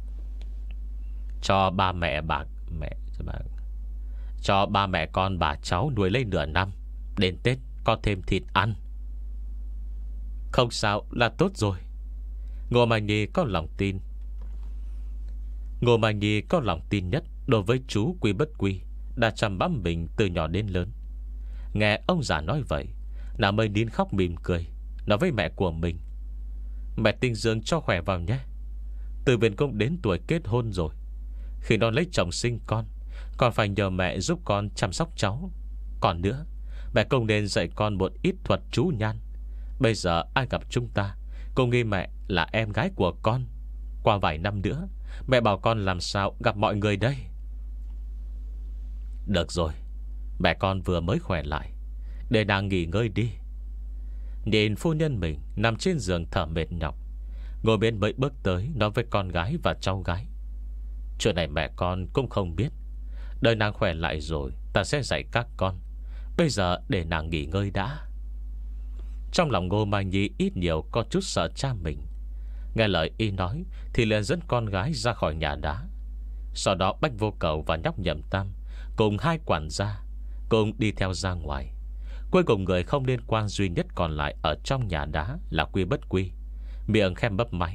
Cho ba mẹ bà mẹ cho, bà, cho ba mẹ con bà cháu nuôi lấy nửa năm, đến Tết có thêm thịt ăn. Không sao là tốt rồi. Ngô Mai Nhi có lòng tin Ngô Mai Nhi có lòng tin nhất đối với chú Quy Bất Quy, đã chăm bẵm mình từ nhỏ đến lớn. Nghe ông già nói vậy, nàng mới nín khóc mỉm cười, nói với mẹ của mình: Mẹ tinh dưỡng cho khỏe vào nhé. Từ Viên cũng đến tuổi kết hôn rồi. Khi nó lấy chồng sinh con, còn phải nhờ mẹ giúp con chăm sóc cháu. Còn nữa, mẹ cũng nên dạy con một ít thuật chú nhan. Bây giờ ai gặp chúng ta cũng nghi mẹ là em gái của con. Qua vài năm nữa, mẹ bảo con làm sao gặp mọi người đây. Được rồi, mẹ con vừa mới khỏe lại, để nàng nghỉ ngơi đi. Nhìn phu nhân mình nằm trên giường thở mệt nhọc, Ngô Miễn mới bước tới nói với con gái và cháu gái: Chuyện này mẹ con cũng không biết. Đợi nàng khỏe lại rồi ta sẽ dạy các con. Bây giờ để nàng nghỉ ngơi đã. Trong lòng Ngô Mai Nhi ít nhiều có chút sợ cha mình. Nghe lời y nói thì liền dẫn con gái ra khỏi nhà đá. Sau đó Bách Vô Cầu và nhóc Nhậm Tam cùng hai quản gia cùng đi theo ra ngoài. Cuối cùng người không liên quan duy nhất còn lại ở trong nhà đá là Quy Bất Quy, miệng khẽ mấp máy.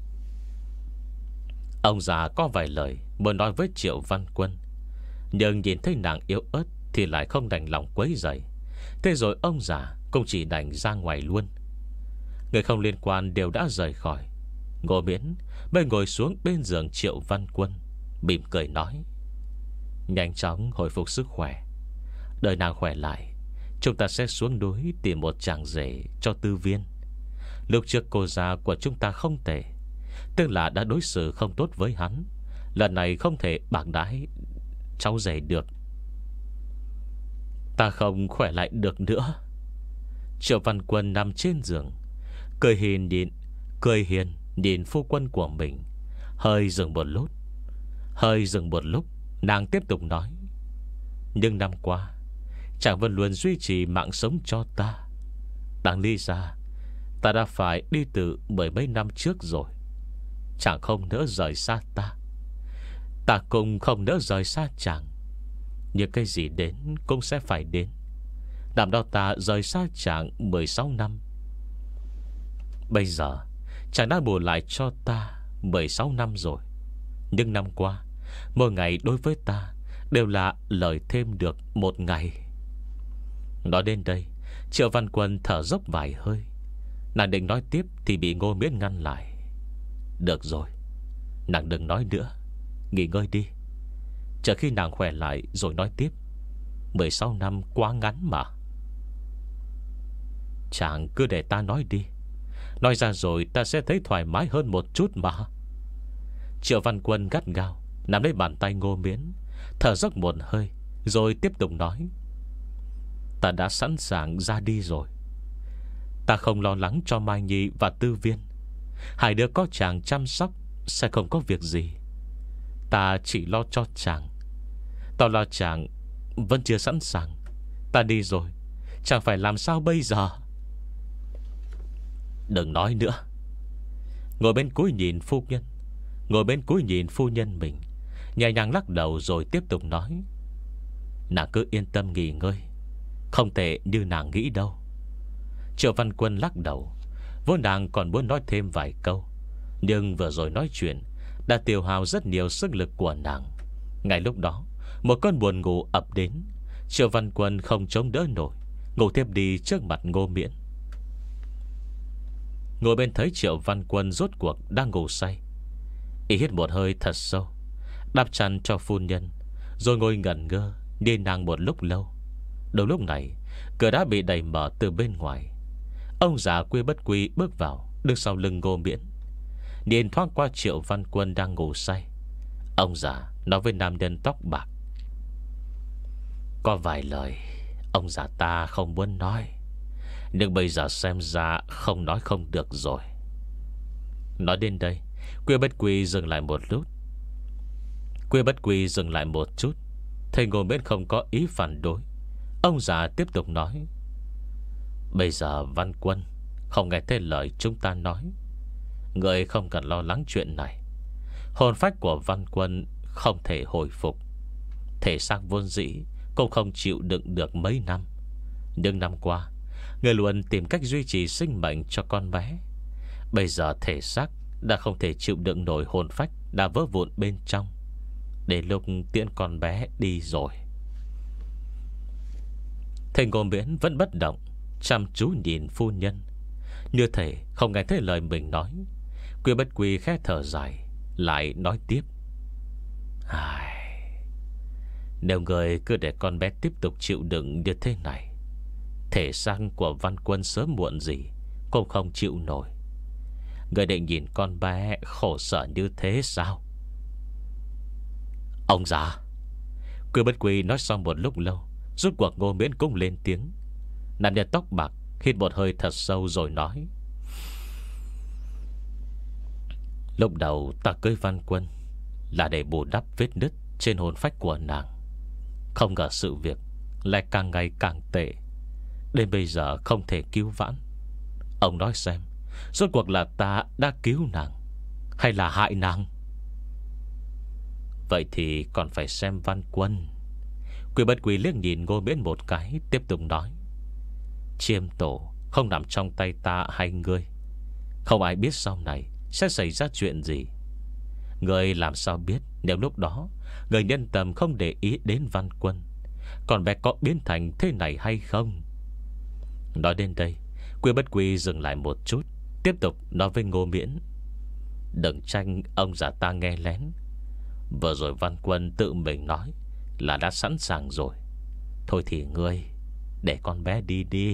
Ông già có vài lời muốn nói với Triệu Văn Quân, nhưng nhìn thấy nàng yếu ớt thì lại không đành lòng quấy rầy. Thế rồi ông già cũng chỉ đành ra ngoài luôn. Người không liên quan đều đã rời khỏi. Ngô Miễn mới ngồi xuống bên giường Triệu Văn Quân, mỉm cười nói: Nhanh chóng hồi phục sức khỏe. Đợi nàng khỏe lại, chúng ta sẽ xuống núi tìm một chàng rể cho Tư Viên. Lúc trước cô già của chúng ta không tệ, tức là đã đối xử không tốt với hắn. Lần này không thể bạc đãi cháu rể được. Ta không khỏe lại được nữa. Triệu Văn Quân nằm trên giường, cười hiền nhìn Cười hiền nhìn phu quân của mình. Hơi dừng một lúc Hơi dừng một lúc Nàng tiếp tục nói: Nhưng năm qua chàng vẫn luôn duy trì mạng sống cho ta. Đáng lý ra ta đã phải đi từ mười mấy năm trước rồi. Chàng không nỡ rời xa ta, ta cũng không nỡ rời xa chàng. Nhưng cái gì đến cũng sẽ phải đến. Năm đó ta rời xa chàng mười sáu năm. Bây giờ chàng đã bù lại cho ta mười sáu năm rồi. Nhưng năm qua, mỗi ngày đối với ta đều là lời thêm được một ngày. Nói đến đây, Triệu Văn Quân thở dốc vài hơi. Nàng định nói tiếp thì bị Ngô Miễn ngăn lại: Được rồi, nàng đừng nói nữa, nghỉ ngơi đi. Chờ khi nàng khỏe lại rồi nói tiếp. Mười sáu năm quá ngắn mà. Chàng cứ để ta nói đi. Nói ra rồi ta sẽ thấy thoải mái hơn một chút mà. Triệu Văn Quân gắt gao nắm lấy bàn tay Ngô Miễn, thở dốc một hơi rồi tiếp tục nói: Ta đã sẵn sàng ra đi rồi. Ta không lo lắng cho Mai Nhi và Tư Viên. Hai đứa có chàng chăm sóc sẽ không có việc gì. Ta chỉ lo cho chàng. Tao lo chàng vẫn chưa sẵn sàng. Ta đi rồi, chàng phải làm sao bây giờ? Đừng nói nữa. Ngồi bên cuối nhìn phu nhân Ngồi bên cuối nhìn phu nhân mình, nhẹ nhàng lắc đầu rồi tiếp tục nói: Nàng cứ yên tâm nghỉ ngơi, không tệ như nàng nghĩ đâu. Triệu Văn Quân lắc đầu. Vốn nàng còn muốn nói thêm vài câu, nhưng vừa rồi nói chuyện đã tiêu hao rất nhiều sức lực của nàng. Ngay lúc đó, một cơn buồn ngủ ập đến. Triệu Văn Quân không chống đỡ nổi, ngủ tiếp đi trước mặt Ngô Miễn. Ngồi bên thấy Triệu Văn Quân rốt cuộc đang ngủ say, y hít một hơi thật sâu, đắp chăn cho phu nhân, rồi ngồi ngẩn ngơ nhìn nàng một lúc lâu. Đầu lúc này, cửa đã bị đẩy mở từ bên ngoài. Ông già Quy Bất Quy bước vào, đứng sau lưng Ngô Miễn. Nhìn thoáng qua Triệu Văn Quân đang ngủ say, ông già nói với nam nhân tóc bạc: Có vài lời ông già ta không muốn nói, nhưng bây giờ xem ra không nói không được rồi. Nói đến đây, Quy Bất Quy dừng lại một lúc. Quy Bất Quy dừng lại một chút, thấy Ngô Miễn không có ý phản đối. Ông già tiếp tục nói: Bây giờ Văn Quân không nghe thấy lời chúng ta nói, người không cần lo lắng chuyện này. Hồn phách của Văn Quân không thể hồi phục, thể xác vốn dĩ cũng không chịu đựng được mấy năm. Nhưng năm qua người luôn tìm cách duy trì sinh mệnh cho con bé. Bây giờ thể xác đã không thể chịu đựng nổi hồn phách đã vỡ vụn bên trong. Để lúc tiễn con bé đi rồi. Thầy Ngô Miễn vẫn bất động, chăm chú nhìn phu nhân, như thể không nghe thấy lời mình nói. Quy Bất Quy khẽ thở dài, lại nói tiếp: Ai... Nếu người cứ để con bé tiếp tục chịu đựng như thế này, thể xác của Văn Quân sớm muộn gì cũng không chịu nổi. Người định nhìn con bé khổ sở như thế sao? Ông già. Quy Bất Quy nói xong một lúc lâu, rút cuộc Ngô Miễn cũng lên tiếng. Nam nhân tóc bạc hít một hơi thật sâu rồi nói: Lúc đầu ta cưới Văn Quân là để bù đắp vết nứt trên hồn phách của nàng. Không ngờ sự việc lại càng ngày càng tệ, đến bây giờ không thể cứu vãn. Ông nói xem, rốt cuộc là ta đã cứu nàng hay là hại nàng? Vậy thì còn phải xem Văn Quân. Quy Bất Quy liếc nhìn Ngô Miễn một cái, tiếp tục nói: Chiêm tổ không nằm trong tay ta hay ngươi. Không ai biết sau này sẽ xảy ra chuyện gì. Ngươi làm sao biết nếu lúc đó người nhân tâm không để ý đến Văn Quân, còn bé có biến thành thế này hay không? Nói đến đây, Quy Bất Quy dừng lại một chút, tiếp tục nói với Ngô Miễn: Đừng tranh ông già ta nghe lén. Vừa rồi Văn Quân tự mình nói là đã sẵn sàng rồi. Thôi thì ngươi để con bé đi đi.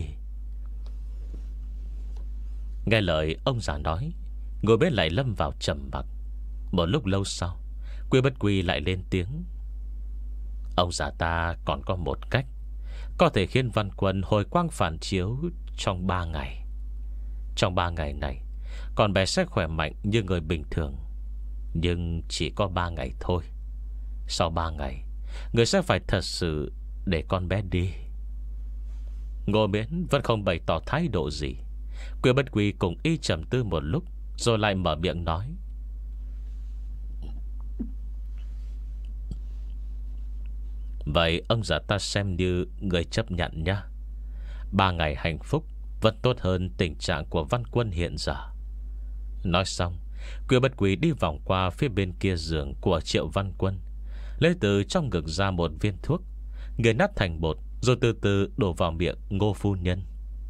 Nghe lời ông già nói, Ngô Miễn lại lâm vào trầm mặc. Một lúc lâu sau, Quy Bất Quy lại lên tiếng: Ông già ta còn có một cách có thể khiến Văn Quân hồi quang phản chiếu trong ba ngày. Trong ba ngày này, con bé sẽ khỏe mạnh như người bình thường, nhưng chỉ có ba ngày thôi. Sau ba ngày, người sẽ phải thật sự để con bé đi. Ngô Miễn vẫn không bày tỏ thái độ gì. Quy Bất Quy cùng y trầm tư một lúc, rồi lại mở miệng nói: Vậy ông già ta xem như người chấp nhận nhá. Ba ngày hạnh phúc vẫn tốt hơn tình trạng của Văn Quân hiện giờ. Nói xong, Quy Bất Quy đi vòng qua phía bên kia giường của Triệu Văn Quân, lấy từ trong ngực ra một viên thuốc, nghiền nát thành bột, rồi từ từ đổ vào miệng Ngô phu nhân.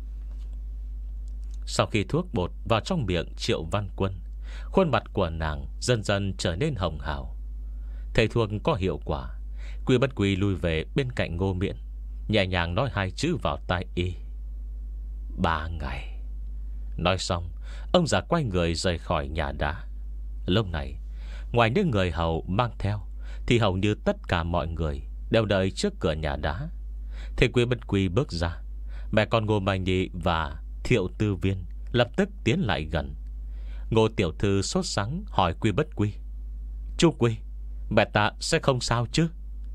Sau khi thuốc bột vào trong miệng Triệu Văn Quân, khuôn mặt của nàng dần dần trở nên hồng hào. Thầy thuốc có hiệu quả, Quy Bất Quy lui về bên cạnh Ngô Miễn, nhẹ nhàng nói hai chữ vào tai y: Ba ngày. Nói xong, ông già quay người rời khỏi nhà đá. Lúc này, ngoài những người hầu mang theo, thì hầu như tất cả mọi người đều đợi trước cửa nhà đá. Thầy Quy Bất Quy bước ra, mẹ con Ngô Mai Nhi và Thiệu Tư Viên lập tức tiến lại gần. Ngô tiểu thư sốt sắng hỏi Quy Bất Quy: Chú Quy, mẹ ta sẽ không sao chứ?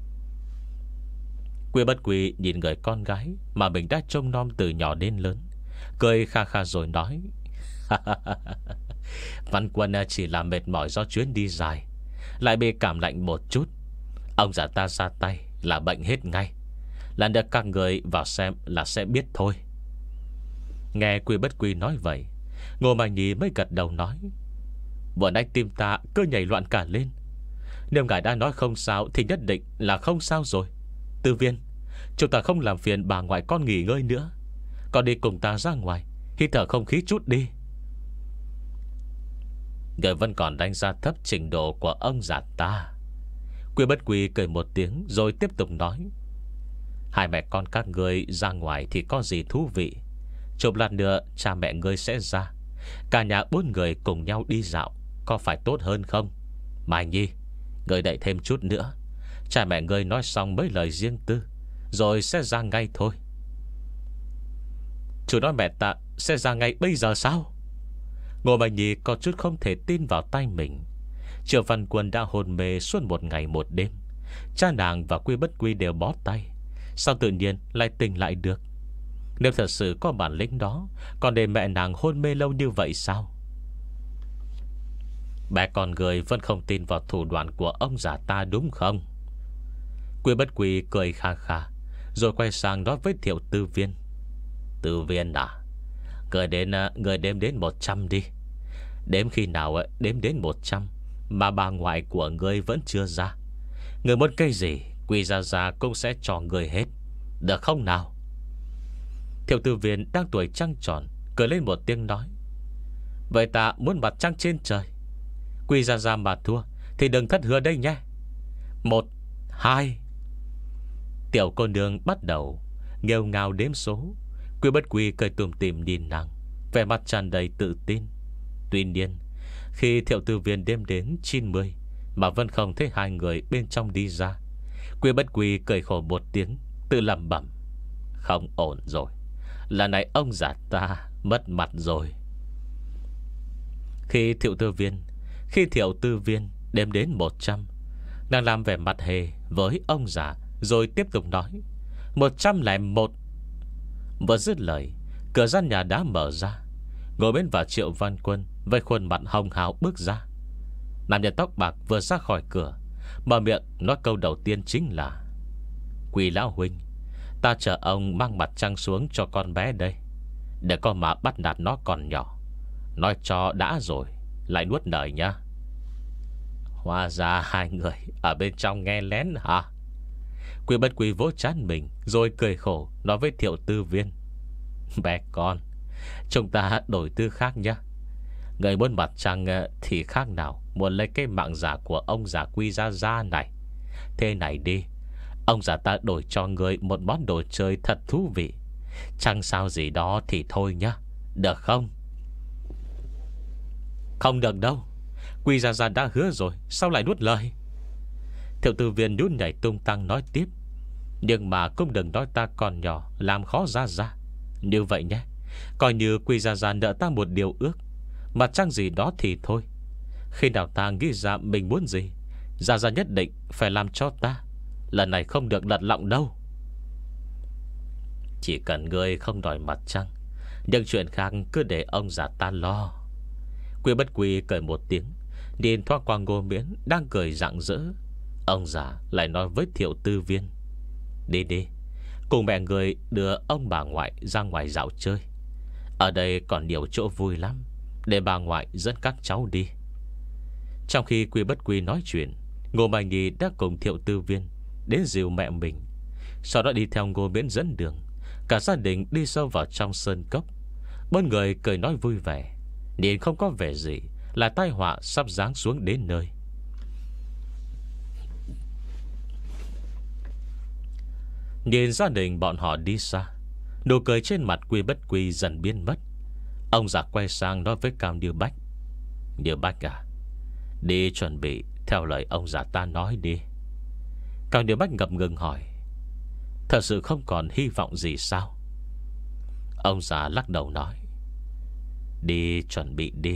Quy Bất Quy nhìn người con gái mà mình đã trông nom từ nhỏ đến lớn, cười kha kha rồi nói: Văn Quân chỉ là mệt mỏi do chuyến đi dài, lại bị cảm lạnh một chút. Ông già ta ra tay là bệnh hết ngay. Lần được các người vào xem là sẽ biết thôi. Nghe Quy Bất Quy nói vậy, Ngô Mai Nhi mới gật đầu nói: Vừa nãy tim ta cứ nhảy loạn cả lên. Nếu ngài đã nói không sao thì nhất định là không sao rồi. Tư Viên, chúng ta không làm phiền bà ngoại con nghỉ ngơi nữa. Con đi cùng ta ra ngoài hít thở không khí chút đi. Người vẫn còn đánh giá thấp trình độ của ông già ta. Quy Bất Quy cười một tiếng rồi tiếp tục nói: Hai mẹ con các ngươi ra ngoài thì có gì thú vị. Chụp lát nữa cha mẹ ngươi sẽ ra, cả nhà bốn người cùng nhau đi dạo, có phải tốt hơn không? Mai Nhi, ngươi đợi thêm chút nữa, cha mẹ ngươi nói xong mấy lời riêng tư rồi sẽ ra ngay thôi. Chú nói mẹ ta sẽ ra ngay bây giờ sao? Ngô Mai Nhi có chút không thể tin vào tay mình. Triệu Văn Quân đã hôn mê suốt một ngày một đêm. Cha nàng và Quy Bất Quy đều bó tay, sao tự nhiên lại tỉnh lại được? Nếu thật sự có bản lĩnh đó, còn để mẹ nàng hôn mê lâu như vậy sao? Bé con người vẫn không tin vào thủ đoạn của ông già ta đúng không? Quy Bất Quy cười kha kha, rồi quay sang nói với Thiệu Tư Viên: Tư Viên à, Người đến người đếm đến một trăm đi. Đếm khi nào đếm đến một trăm mà bà ngoại của người vẫn chưa ra, người muốn cây gì Quy Gia Gia cũng sẽ cho người hết, được không nào? Thiệu Tư Viên đang tuổi trăng tròn cười lên một tiếng nói: Vậy ta muốn mặt trăng trên trời. Quy Gia Gia mà thua thì đừng thất hứa đây nhé. Một, hai. Tiểu cô nương bắt đầu nghêu ngao đếm số. Quy Bất Quy cười tùm tìm nhìn nàng, vẻ mặt tràn đầy tự tin. Tuy nhiên, khi Thiệu Tư Viên đếm đến chín mươi mà vẫn không thấy hai người bên trong đi ra, Quy Bất Quy cười khổ một tiếng, tự lẩm bẩm: Không ổn rồi, lần này ông già ta mất mặt rồi. Khi Thiệu Tư Viên Khi Thiệu Tư Viên đếm đến một trăm, nàng làm vẻ mặt hề với ông già, rồi tiếp tục nói: Một trăm lẻ một. Vừa dứt lời, cửa gian nhà đã mở ra. Ngồi bên vào Triệu Văn Quân với khuôn mặt hồng hào bước ra. Nam nhân tóc bạc vừa ra khỏi cửa, mở miệng nói câu đầu tiên chính là: Quỳ lão huynh, ta chờ ông mang mặt trăng xuống cho con bé đây, để con mà bắt nạt nó còn nhỏ. Nói cho đã rồi lại nuốt lời nhá. Hóa ra hai người ở bên trong nghe lén hả? Quy Bất Quy vỗ trán mình, rồi cười khổ nói với Thiệu Tư Viên: Bé con, chúng ta đổi tư khác nhá. Người muốn mặt trăng thì khác nào muốn lấy cái mạng giả của ông già Quy Gia Gia này. Thế này đi, ông già ta đổi cho người một món đồ chơi thật thú vị, chẳng sao gì đó thì thôi nhá, được không? Không được đâu, Quy Gia Gia đã hứa rồi, sao lại nuốt lời? Thiệu Tư Viên nhún nhảy tung tăng nói tiếp: Nhưng mà cũng đừng nói ta còn nhỏ làm khó Gia Gia. Như vậy nhé, coi như Quy Gia Gia nợ ta một điều ước, mặt trăng gì đó thì thôi. Khi nào ta nghĩ ra mình muốn gì, Gia Gia nhất định phải làm cho ta. Lần này không được lật lọng đâu. Chỉ cần ngươi không đòi mặt trăng, những chuyện khác cứ để ông già ta lo. Quy Bất Quy cười một tiếng, nhìn thoáng qua Ngô Miễn đang cười rạng rỡ. Ông già lại nói với Thiệu Tư Viên: Đi đi, cùng mẹ người đưa ông bà ngoại ra ngoài dạo chơi. Ở đây còn nhiều chỗ vui lắm, để bà ngoại dẫn các cháu đi. Trong khi Quy Bất Quy nói chuyện, Ngô Mai Nhi đã cùng Thiệu Tư Viên đến dìu mẹ mình, sau đó đi theo Ngô Miễn dẫn đường. Cả gia đình đi sâu vào trong sơn cốc. Bốn người cười nói vui vẻ, nhìn không có vẻ gì là tai họa sắp giáng xuống đến nơi. Nhìn gia đình bọn họ đi xa, nụ cười trên mặt Quy Bất Quy dần biến mất. Ông già quay sang nói với Cao Như Bách: Như Bách à, đi chuẩn bị theo lời ông già ta nói đi. Cao Như Bách ngập ngừng hỏi: Thật sự không còn hy vọng gì sao? Ông già lắc đầu nói: Đi chuẩn bị đi.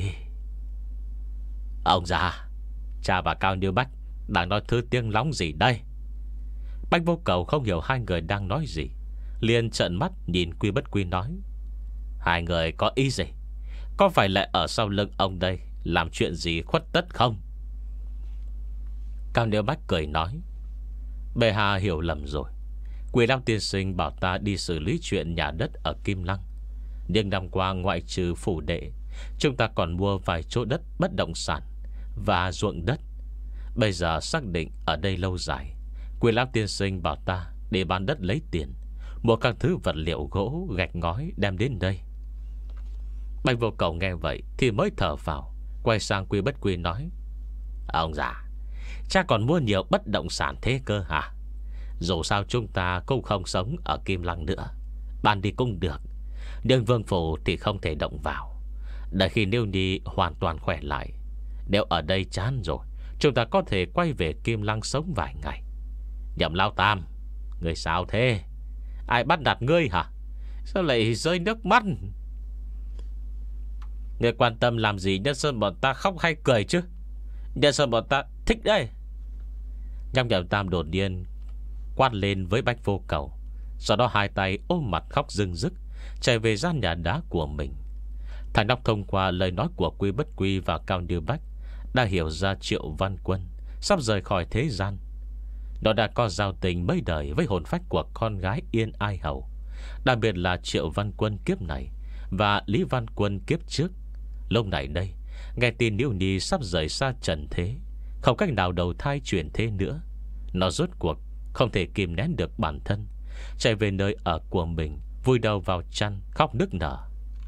Ông già, cha và Cao Như Bách đang nói thứ tiếng lóng gì đây? Bách Vô Cầu không hiểu hai người đang nói gì, liền trợn mắt nhìn Quy Bất Quy nói: Hai người có ý gì? Có phải lại ở sau lưng ông đây làm chuyện gì khuất tất không? Cao Như Bách cười nói: Bệ hạ hiểu lầm rồi. Quỷ Lam tiên sinh bảo ta đi xử lý chuyện nhà đất ở Kim Lăng, nhưng năm qua ngoại trừ phủ đệ, chúng ta còn mua vài chỗ đất bất động sản và ruộng đất. Bây giờ xác định ở đây lâu dài, Quỷ Lam tiên sinh bảo ta để bán đất lấy tiền, mua các thứ vật liệu gỗ, gạch ngói đem đến đây. Bạch Vô Cầu nghe vậy thì mới thở phào, quay sang Quy Bất Quy nói: Ông già, cha còn mua nhiều bất động sản thế cơ hả? Dù sao chúng ta cũng không sống ở Kim Lăng nữa, bán đi cũng được, nhưng vương phủ thì không thể động vào. Đợi khi Niêu Nhi hoàn toàn khỏe lại, nếu ở đây chán rồi, chúng ta có thể quay về Kim Lăng sống vài ngày. Nhậm Lao Tam, người sao thế? Ai bắt nạt ngươi hả? Sao lại rơi nước mắt? Ngươi quan tâm làm gì nhân dân bọn ta khóc hay cười chứ? Nhân sâm bọn ta thích đấy. Nhâm Nhậm Tam đột nhiên quát lên với Bách Vô Cầu. Sau đó hai tay ôm mặt khóc rưng rức, chạy về gian nhà đá của mình. Thằng Đốc thông qua lời nói của Quy Bất Quy và Cao Như Bách đã hiểu ra Triệu Văn Quân sắp rời khỏi thế gian. Nó đã có giao tình mấy đời với hồn phách của con gái Yên Ai Hầu, đặc biệt là Triệu Văn Quân kiếp này và Lý Văn Quân kiếp trước. Lúc này đây, nghe tin Niêu Nhi sắp rời xa trần thế, không cách nào đầu thai chuyển thế nữa, nó rốt cuộc không thể kìm nén được bản thân, chạy về nơi ở của mình, vùi đầu vào chăn khóc nức nở.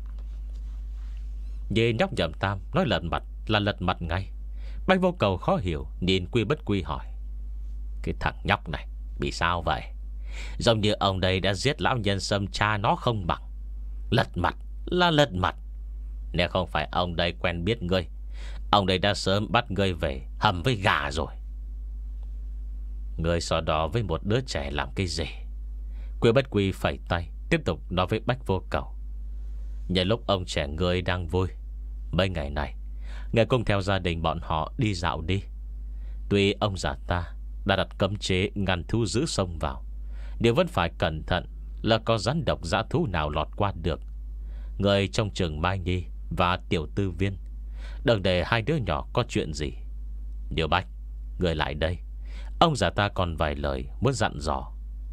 Nhìn nhóc Nhậm Tam nói lật mặt là lật mặt ngay. Bách Vô Cầu khó hiểu nhìn Quy Bất Quy hỏi: cái thằng nhóc này bị sao vậy? Giống như ông đây đã giết lão nhân Sâm cha nó không bằng. Lật mặt là lật mặt. Nếu không phải ông đây quen biết ngươi, ông đây đã sớm bắt ngươi về hầm với gà rồi. Ngươi so đó với một đứa trẻ làm cái gì? Quy Bất Quy phẩy tay tiếp tục nói với Bách Vô Cầu: nhân lúc ông trẻ ngươi đang vui, mấy ngày này ngươi cùng theo gia đình bọn họ đi dạo đi. Tuy ông già ta đã đặt cấm chế ngăn thú dữ xông vào, nhưng vẫn phải cẩn thận là có rắn độc dã thú nào lọt qua được. Người trong trường Mai Nhi và Tiểu Tư Viên, đừng để hai đứa nhỏ có chuyện gì. Điều Bách, người lại đây, ông già ta còn vài lời muốn dặn dò.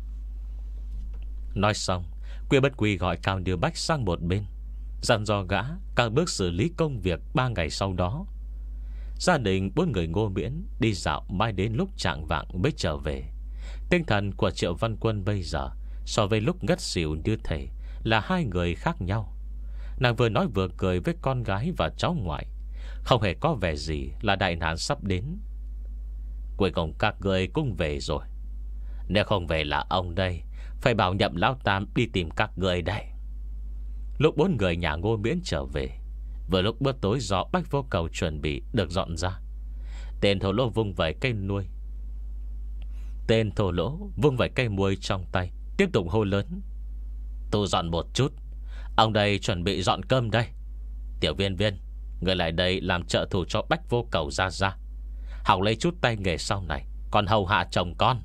Nói xong, Quy Bất Quy gọi Cao Điều Bách sang một bên, dặn dò gã các bước xử lý công việc ba ngày sau đó. Gia đình bốn người Ngô Miễn đi dạo mãi đến lúc chạng vạng mới trở về. Tinh thần của Triệu Văn Quân bây giờ so với lúc ngất xỉu như thể là hai người khác nhau. Nàng vừa nói vừa cười với con gái và cháu ngoại, không hề có vẻ gì là đại nạn sắp đến. Cuối cùng các người cũng về rồi. Nếu không về là ông đây phải bảo Nhậm Lão Tam đi tìm các người đây. Lúc bốn người nhà Ngô Miễn trở về, vừa lúc bữa tối do Bách Vô Cầu chuẩn bị được dọn ra, Tên thổ lỗ vung vẩy cây nuôi Tên thổ lỗ vung vẩy cây muôi trong tay, tiếp tục hô lớn: "Tu dọn một chút, ông đây chuẩn bị dọn cơm đây. Tiểu Viên Viên, người lại đây làm trợ thủ cho Bách Vô Cầu ra ra, học lấy chút tay nghề sau này còn hầu hạ chồng con."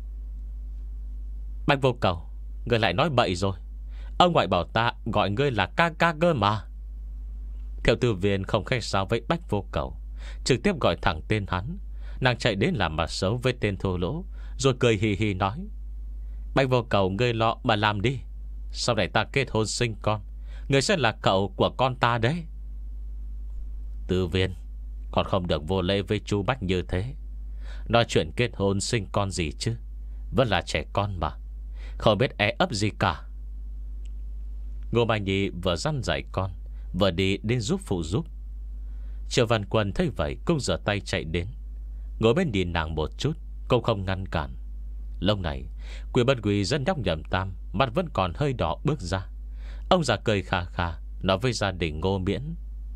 Bách Vô Cầu, người lại nói bậy rồi. Ông ngoại bảo ta gọi ngươi là ca ca cơ mà. Thiệu Tư Viên không khách sáo với Bách Vô Cầu, trực tiếp gọi thẳng tên hắn. Nàng chạy đến làm mặt xấu với tên thô lỗ, rồi cười hì hì nói: "Bách Vô Cầu, ngươi lo mà làm đi. Sau này ta kết hôn sinh con, ngươi sẽ là cậu của con ta đấy." Tư Viên, còn không được vô lễ với chú Bách như thế. Nói chuyện kết hôn sinh con gì chứ, vẫn là trẻ con mà, không biết é ấp gì cả. Ngô Mai Nhi vừa dăn dạy con, vừa đi đến giúp phụ giúp. Triệu Văn Quân thấy vậy cũng giở tay chạy đến, ngồi bên nhìn nàng một chút, cũng không ngăn cản. Lúc này Quy Bất Quy dẫn nhóc Nhậm Tam, mặt vẫn còn hơi đỏ bước ra. Ông già cười khà khà nói với gia đình Ngô Miễn: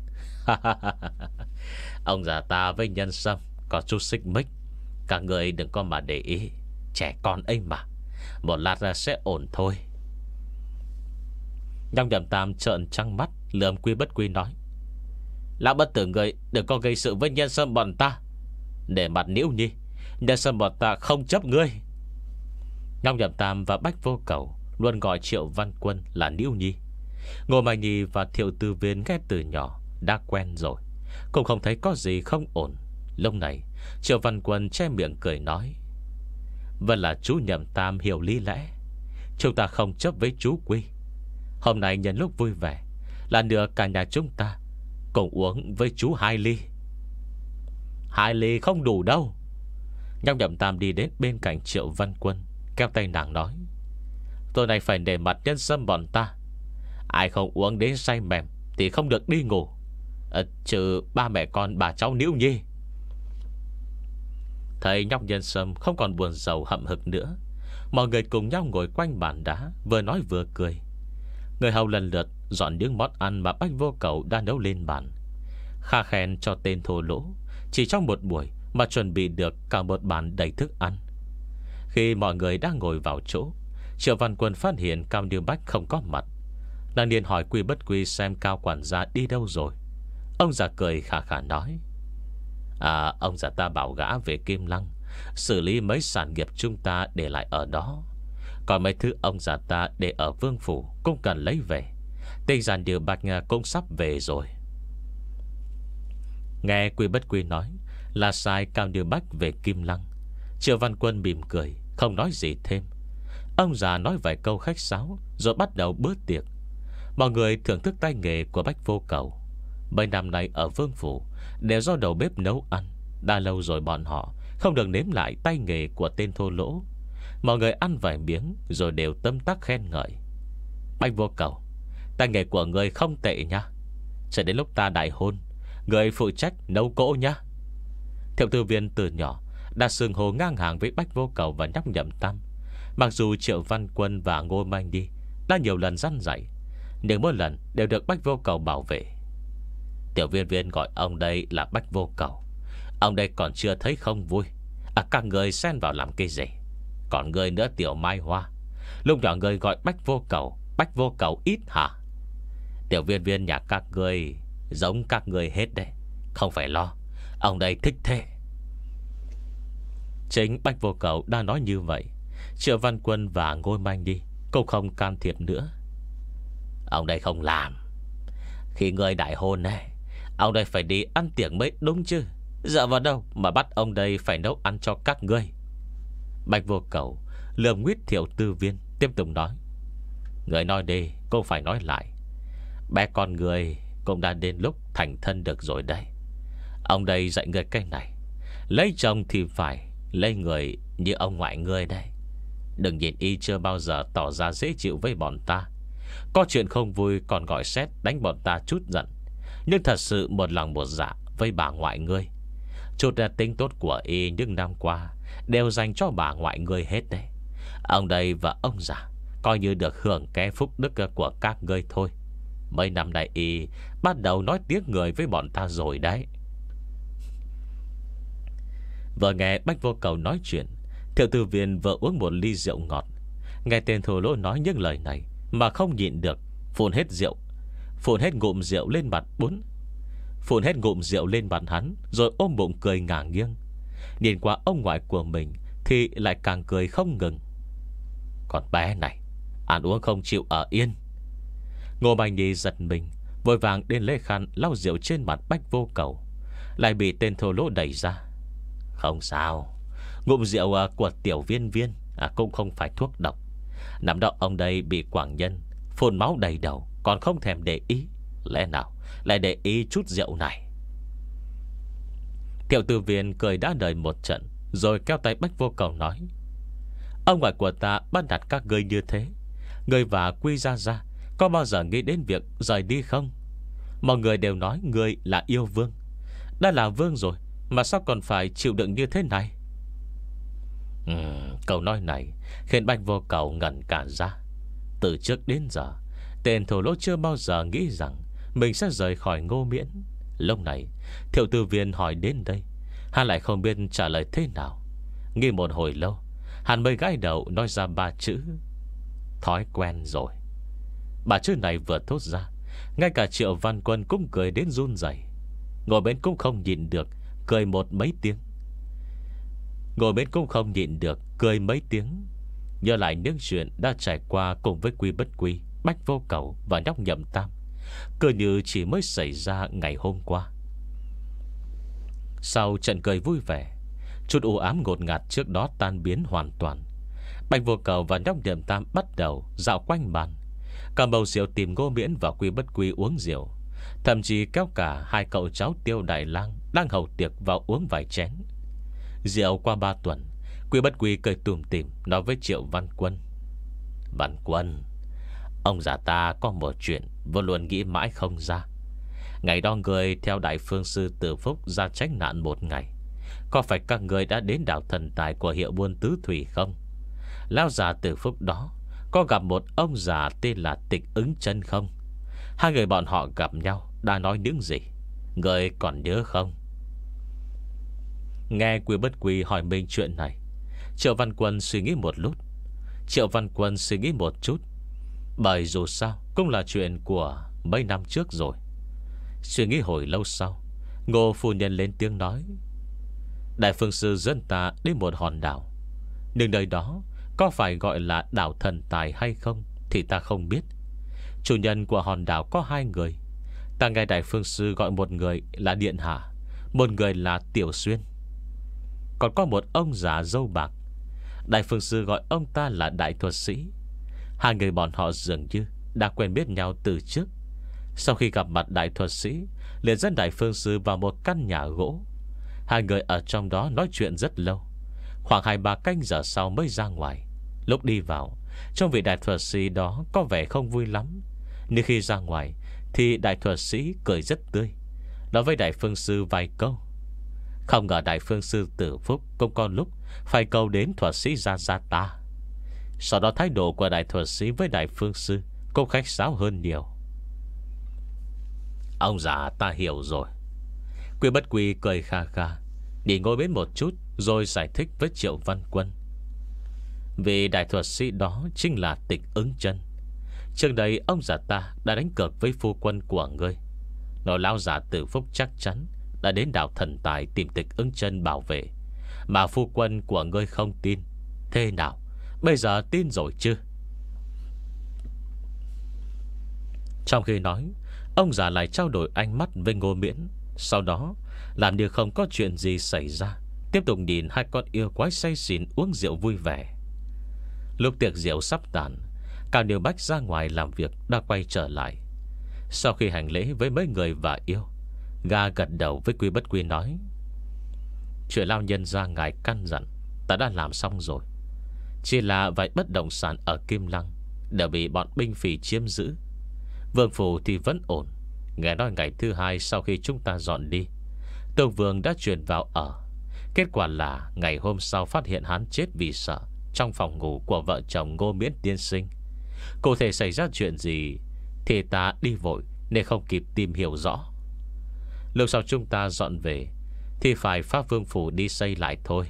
"Ông già ta với Nhân Sâm có chút xích mích, các người đừng có mà để ý. Trẻ con ấy mà, một lát ra sẽ ổn thôi." Nhóc Nhậm Tam trợn trăng mắt lườm Quy Bất Quy nói: "Lão bất tử người đừng có gây sự với Nhân Sâm bọn ta. Để mặt Niễu Nhi, Nhân Sâm bọn ta không chấp ngươi." Nhóc Nhậm Tam và Bách Vô Cầu luôn gọi Triệu Văn Quân là Niễu Nhi. Ngô Mai Nhi và Thiệu Tư Viên nghe từ nhỏ đã quen rồi, cũng không thấy có gì không ổn. Lúc này Triệu Văn Quân che miệng cười nói: "Vẫn là chú Nhậm Tam hiểu lý lẽ, chúng ta không chấp với chú Quy. Hôm nay nhân lúc vui vẻ, là nửa cả nhà chúng ta cùng uống với chú hai ly." "Hai ly không đủ đâu." Nhóc Nhậm Tam đi đến bên cạnh Triệu Văn Quân, kéo tay nàng nói: "Tối nay phải để mặt Nhân Sâm bọn ta. Ai không uống đến say mềm thì không được đi ngủ, à, trừ ba mẹ con bà cháu Niễu Nhi." Thấy nhóc Nhân Sâm không còn buồn rầu hậm hực nữa, mọi người cùng nhau ngồi quanh bàn đá, vừa nói vừa cười. Người hầu lần lượt dọn những món ăn mà Bách Vô Cầu đã nấu lên bàn, kha khen cho tên thô lỗ. Chỉ trong một buổi mà chuẩn bị được cả một bàn đầy thức ăn. Khi mọi người đang ngồi vào chỗ, Triệu Văn Quân phát hiện Cao Như Bách không có mặt. Nàng liền hỏi Quy Bất Quy xem Cao quản gia đi đâu rồi. Ông già cười khà khà nói: À, ông già ta bảo gã về Kim Lăng xử lý mấy sản nghiệp chúng ta để lại ở đó. Còn mấy thứ ông già ta để ở Vương Phủ cũng cần lấy về. Tinh giản Điều Bạch cũng sắp về rồi. Nghe Quy Bất Quy nói là sai Cao Điều Bách về Kim Lăng, Triệu Văn Quân mỉm cười, không nói gì thêm. Ông già nói vài câu khách sáo rồi bắt đầu bữa tiệc. Mọi người thưởng thức tay nghề của Bách Vô Cầu. Mấy năm nay ở Vương Phủ đều do đầu bếp nấu ăn. Đã lâu rồi bọn họ không được nếm lại tay nghề của tên thô lỗ. Mọi người ăn vài miếng rồi đều tâm tắc khen ngợi. Bách Vô Cầu, tay nghề của người không tệ nha. Sẽ đến lúc ta đại hôn, người phụ trách nấu cỗ nhá. Thiệu tư viên từ nhỏ đã xưng hô ngang hàng với Bách Vô Cầu và nhóc Nhậm Tam. Mặc dù Triệu Văn Quân và Ngô Manh Đi đã nhiều lần răn dạy, nhưng mỗi lần đều được Bách Vô Cầu bảo vệ. Tiểu viên viên gọi ông đây là Bách Vô Cầu. Ông đây còn chưa thấy không vui. À, các người xen vào làm cái gì? Còn người nữa Tiểu Mai Hoa, lúc nhỏ người gọi Bách Vô Cầu, Bách Vô Cầu ít hả? Tiểu viên viên nhà các người giống các người hết đấy, không phải lo. Ông đây thích thế. Chính Bách Vô Cầu đã nói như vậy, Triệu Văn Quân và Ngô Manh Đi cũng không can thiệp nữa. Ông đây không làm. Khi người đại hôn này, ông đây phải đi ăn tiệc mới đúng chứ. Dựa vào đâu mà bắt ông đây phải nấu ăn cho các ngươi? Bạch Vô Cầu lườm nguyết Thiệu tư viên, tiếp tục nói. Người nói đi, cô phải nói lại. Bé con người cũng đã đến lúc thành thân được rồi đây. Ông đây dạy người cái này: lấy chồng thì phải lấy người như ông ngoại người đây. Đừng nhìn y chưa bao giờ tỏ ra dễ chịu với bọn ta. Có chuyện không vui còn gọi sét đánh bọn ta chút giận, nhưng thật sự một lòng một dạ với bà ngoại ngươi. Chút tính tốt của y những năm qua đều dành cho bà ngoại ngươi hết đấy. Ông đây và ông già coi như được hưởng cái phúc đức của các ngươi thôi. Mấy năm nay y bắt đầu nói tiếng người với bọn ta rồi đấy. Vừa nghe Bách Vô Cầu nói chuyện, Thiệu tư viên vừa uống một ly rượu ngọt. Nghe tên thô lỗ nói những lời này mà không nhịn được, phun hết rượu Phun hết ngụm rượu lên mặt bốn Phun hết ngụm rượu lên mặt hắn, rồi ôm bụng cười ngả nghiêng. Nhìn qua ông ngoại của mình thì lại càng cười không ngừng. Còn bé này, ăn uống không chịu ở yên. Ngô Bành Nhi giật mình, vội vàng đến lấy khăn lau rượu trên mặt Bách Vô Cầu, lại bị tên thô lỗ đẩy ra. Không sao, ngụm rượu của tiểu viên viên à, cũng không phải thuốc độc. Năm đó ông đây bị quảng nhân phun máu đầy đầu, còn không thèm để ý. Lẽ nào lại để ý chút rượu này? Thiệu tư viên cười đã đời một trận, rồi kéo tay Bách Vô Cầu nói: ông ngoại của ta bắt đặt các ngươi như thế, ngươi và Quy Gia Gia có bao giờ nghĩ đến việc rời đi không? Mọi người đều nói ngươi là yêu vương. Đã là vương rồi mà sao còn phải chịu đựng như thế này? uhm, Câu nói này khiến Bách Vô Cầu ngẩn cả ra. Từ trước đến giờ, tên thổ lỗ chưa bao giờ nghĩ rằng mình sẽ rời khỏi Ngô Miễn. Lúc này Thiệu tư viên hỏi đến đây, hắn lại không biết trả lời thế nào. Nghĩ một hồi lâu, hắn mới gãi đầu nói ra ba chữ: thói quen rồi. Ba chữ này vừa thốt ra, ngay cả Triệu Văn Quân cũng cười đến run rẩy. Ngồi bên cũng không nhịn được cười một mấy tiếng. Ngồi bên cũng không nhịn được cười mấy tiếng, nhớ lại những chuyện đã trải qua cùng với Quy Bất Quy, Bách Vô Cầu và nhóc Nhậm Tam, cứ như chỉ mới xảy ra ngày hôm qua. Sau trận cười vui vẻ, chút u ám ngột ngạt trước đó tan biến hoàn toàn. Bách Vô Cầu và nhóc Nhậm Tam bắt đầu dạo quanh bàn, cầm bầu rượu tìm Ngô Miễn và Quy Bất Quy uống rượu. Thậm chí kéo cả hai cậu cháu Tiêu Đại Lang đang hầu tiệc vào uống vài chén. Rượu qua ba tuần, Quy Bất Quy cười tủm tỉm nói với Triệu Văn Quân: Văn Quân, ông già ta có một chuyện vừa luôn nghĩ mãi không ra. Ngày đó người theo Đại Phương Sư Tử Phúc ra tránh nạn một ngày, có phải các người đã đến đảo thần tài của hiệu buôn Tứ Thủy không? Lão già Tử Phúc đó có gặp một ông già tên là Tịch Ứng Chân không? Hai người bọn họ gặp nhau đã nói những gì, người còn nhớ không? Nghe Quy Bất Quy hỏi mình chuyện này, Triệu Văn Quân suy nghĩ một lúc. Triệu Văn Quân suy nghĩ một chút, bởi dù sao cũng là chuyện của mấy năm trước rồi. Suy nghĩ hồi lâu sau, Ngô phu nhân lên tiếng nói: Đại phương sư dẫn ta đến một hòn đảo, nhưng nơi đó có phải gọi là đảo thần tài hay không thì ta không biết. Chủ nhân của hòn đảo có hai người. Ta nghe đại phương sư gọi một người là Điện Hạ, một người là Tiểu Xuyên. Còn có một ông già râu bạc, đại phương sư gọi ông ta là Đại Thuật Sĩ. Hai người bọn họ dường như đã quen biết nhau từ trước. Sau khi gặp mặt Đại Thuật Sĩ, liền dẫn đại phương sư vào một căn nhà gỗ. Hai người ở trong đó nói chuyện rất lâu, khoảng hai ba canh giờ sau mới ra ngoài. Lúc đi vào, trong vị đại thuật sĩ đó có vẻ không vui lắm. Nhưng khi ra ngoài thì đại thuật sĩ cười rất tươi, nói với đại phương sư vài câu. Không ngờ đại phương sư Tử Phúc cũng có lúc phải cầu đến thuật sĩ Gia Gia ta. Sau đó thái độ của đại thuật sĩ với đại phương sư cũng khách sáo hơn nhiều. Ông già ta hiểu rồi. Quy Bất Quy cười kha kha, đi ngồi bên một chút rồi giải thích với Triệu Văn Quân. Vì đại thuật sĩ đó chính là Tịch Ứng Chân. Trước đây ông già ta đã đánh cược với phu quân của ngươi, nói lão già Tử Phúc chắc chắn đã đến đảo thần tài tìm Tịch Ứng Chân bảo vệ, mà phu quân của ngươi không tin. Thế nào, bây giờ tin rồi chứ? Trong khi nói, ông già lại trao đổi ánh mắt với Ngô Miễn, sau đó làm như không có chuyện gì xảy ra, tiếp tục nhìn hai con yêu quái say xỉn uống rượu vui vẻ. Lúc tiệc rượu sắp tàn, Cao Điều Bách ra ngoài làm việc đã quay trở lại. Sau khi hành lễ với mấy người và yêu, gà gật đầu với Quy Bất Quy nói: chuyện lao nhân ra ngài căn dặn ta đã làm xong rồi. Chỉ là vài bất động sản ở Kim Lăng đều bị bọn binh phỉ chiếm giữ. Vương phủ thì vẫn ổn. Nghe nói ngày thứ hai sau khi chúng ta dọn đi, Tông Vương đã chuyển vào ở. Kết quả là ngày hôm sau phát hiện hắn chết vì sợ trong phòng ngủ của vợ chồng Ngô Miễn tiên sinh. Cụ thể xảy ra chuyện gì thì ta đi vội nên không kịp tìm hiểu rõ. Lúc sau chúng ta dọn về thì phải phá vương phủ đi xây lại thôi.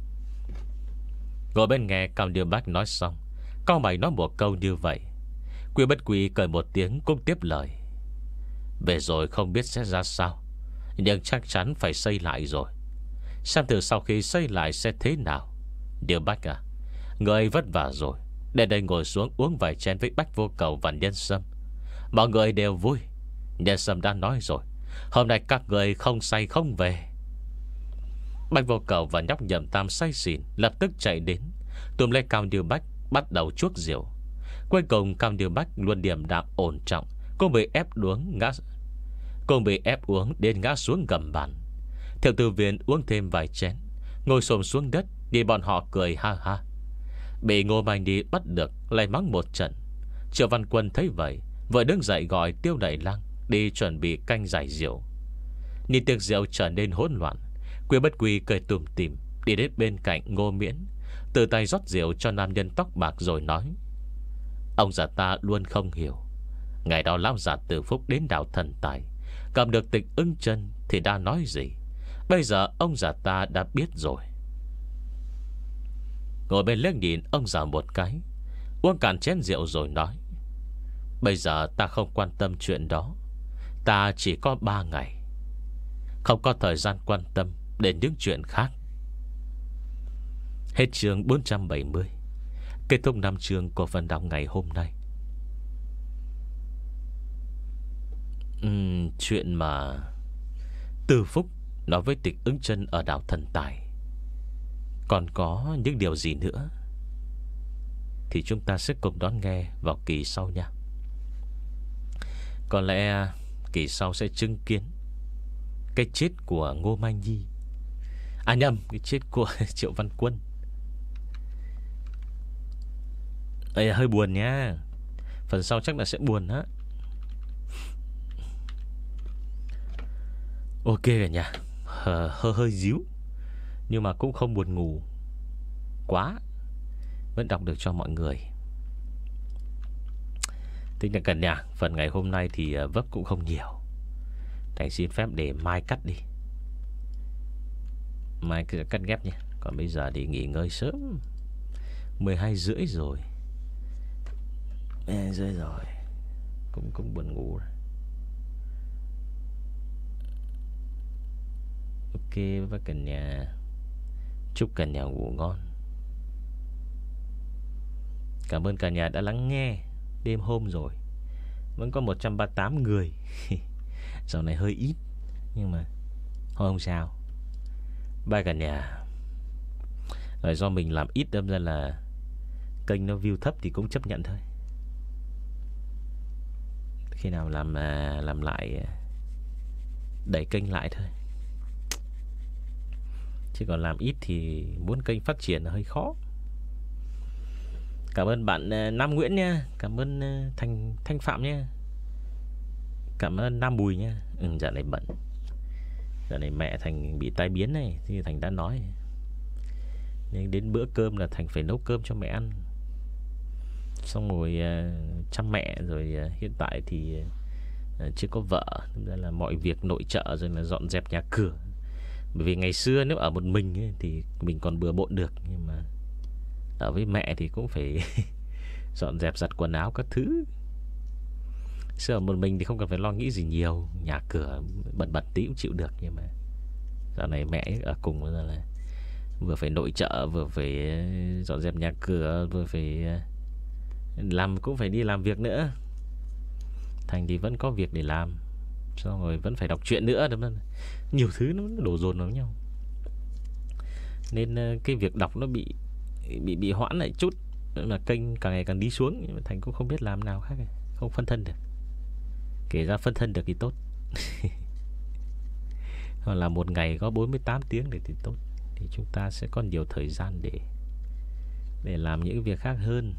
Ngồi bên nghe Cao Điêu Bách nói xong, Cao mày nói một câu như vậy. Quy Bất Quy cười một tiếng cũng tiếp lời: về rồi không biết sẽ ra sao, nhưng chắc chắn phải xây lại rồi. Xem từ sau khi xây lại sẽ thế nào. Điêu Bách à, người vất vả rồi, để đây ngồi xuống uống vài chén với Bách Vô Cầu và Nhân Sâm. Mọi người đều vui. Nhân Sâm đã nói rồi, hôm nay các người không say không về. Bách Vô Cầu và nhóc Nhậm Tam say xỉn lập tức chạy đến, túm lấy Cao Điêu Bách bắt đầu chuốc rượu. Cuối cùng Cao Điêu Bách luôn điềm đạm ổn trọng, cũng bị ép uống ngã Cũng bị ép uống đến ngã xuống gầm bàn. Thiệu tư viên uống thêm vài chén, ngồi xổm xuống đất, đi bọn họ cười ha ha. Bị Ngô Mai Nhi bắt được lại mắng một trận. Triệu Văn Quân thấy vậy vội đứng dậy gọi Tiêu Đại Lang đi chuẩn bị canh giải rượu. Nhìn tiệc rượu trở nên hỗn loạn, Quy Bất Quy cười tủm tỉm đi đến bên cạnh Ngô Miễn, từ tay rót rượu cho nam nhân tóc bạc rồi nói: ông già ta luôn không hiểu, ngày đó lão già Từ Phúc đến đảo thần tài gặp được Tịch Ưng Chân thì đã nói gì. Bây giờ ông già ta đã biết rồi. Ngồi bên liếc nhìn ông già một cái, uống cạn chén rượu rồi nói: bây giờ ta không quan tâm chuyện đó. Ta chỉ có ba ngày, không có thời gian quan tâm đến những chuyện khác. Hết chương bốn trăm bảy mươi. Kết thúc năm chương của phần đọc ngày hôm nay. uhm, Chuyện mà Từ Phúc nói với Tịch Ứng Chân ở đảo thần tài còn có những điều gì nữa thì chúng ta sẽ cùng đón nghe vào kỳ sau nha. Có lẽ kỳ sau sẽ chứng kiến cái chết của Ngô Mai Nhi, à nhầm, cái chết của Triệu Văn Quân. Đây hơi buồn nha. Phần sau chắc là sẽ buồn á. Ok cả nhà, Hờ, hơi hơi díu nhưng mà cũng không buồn ngủ quá, vẫn đọc được cho mọi người. Tính là cả nhà, phần ngày hôm nay thì vấp cũng không nhiều, thầy xin phép để mai cắt đi. Mai cắt ghép nha. Còn bây giờ thì nghỉ ngơi sớm, mười hai rưỡi rồi. mười hai rưỡi rồi, Cũng cũng buồn ngủ rồi. Ok với cả nhà. Chúc cả nhà ngủ ngon. Cảm ơn cả nhà đã lắng nghe. Đêm hôm rồi vẫn có một trăm ba mươi tám người. Dạo này hơi ít, nhưng mà thôi không sao. Bye cả nhà. Rồi do mình làm ít đâm ra là kênh nó view thấp thì cũng chấp nhận thôi. Khi nào làm làm lại đẩy kênh lại thôi. Chứ còn làm ít thì muốn kênh phát triển là hơi khó. Cảm ơn bạn Nam Nguyễn nha. Cảm ơn Thành Thanh Phạm nha. Cảm ơn Nam Bùi nha. Ừ, dạo này bận. Dạo này mẹ Thành bị tai biến này, thì Thành đã nói. Nên đến bữa cơm là Thành phải nấu cơm cho mẹ ăn. Xong rồi uh, chăm mẹ. Rồi uh, hiện tại thì uh, chưa có vợ, nên là mọi việc nội trợ rồi là dọn dẹp nhà cửa. Bởi vì ngày xưa nếu ở một mình ấy, thì mình còn bừa bộn được. Nhưng mà ở với mẹ thì cũng phải dọn dẹp giặt quần áo các thứ. Xưa ở một mình thì không cần phải lo nghĩ gì nhiều. Nhà cửa bẩn bẩn tí cũng chịu được. Nhưng mà dạo này mẹ ở cùng là vừa phải nội trợ, vừa phải dọn dẹp nhà cửa, vừa phải làm, cũng phải đi làm việc nữa. Thành thì vẫn có việc để làm, xong rồi vẫn phải đọc truyện nữa. Đúng không? Nhiều thứ nó đổ dồn vào nhau, nên cái việc đọc nó bị bị bị hoãn lại chút. Mà kênh càng ngày càng đi xuống. Nhưng mà Thành cũng không biết làm nào khác, không phân thân được. Kể ra phân thân được thì tốt. Hoặc là một ngày có bốn mươi tám tiếng để thì tốt, thì chúng ta sẽ có nhiều thời gian để để làm những việc khác hơn.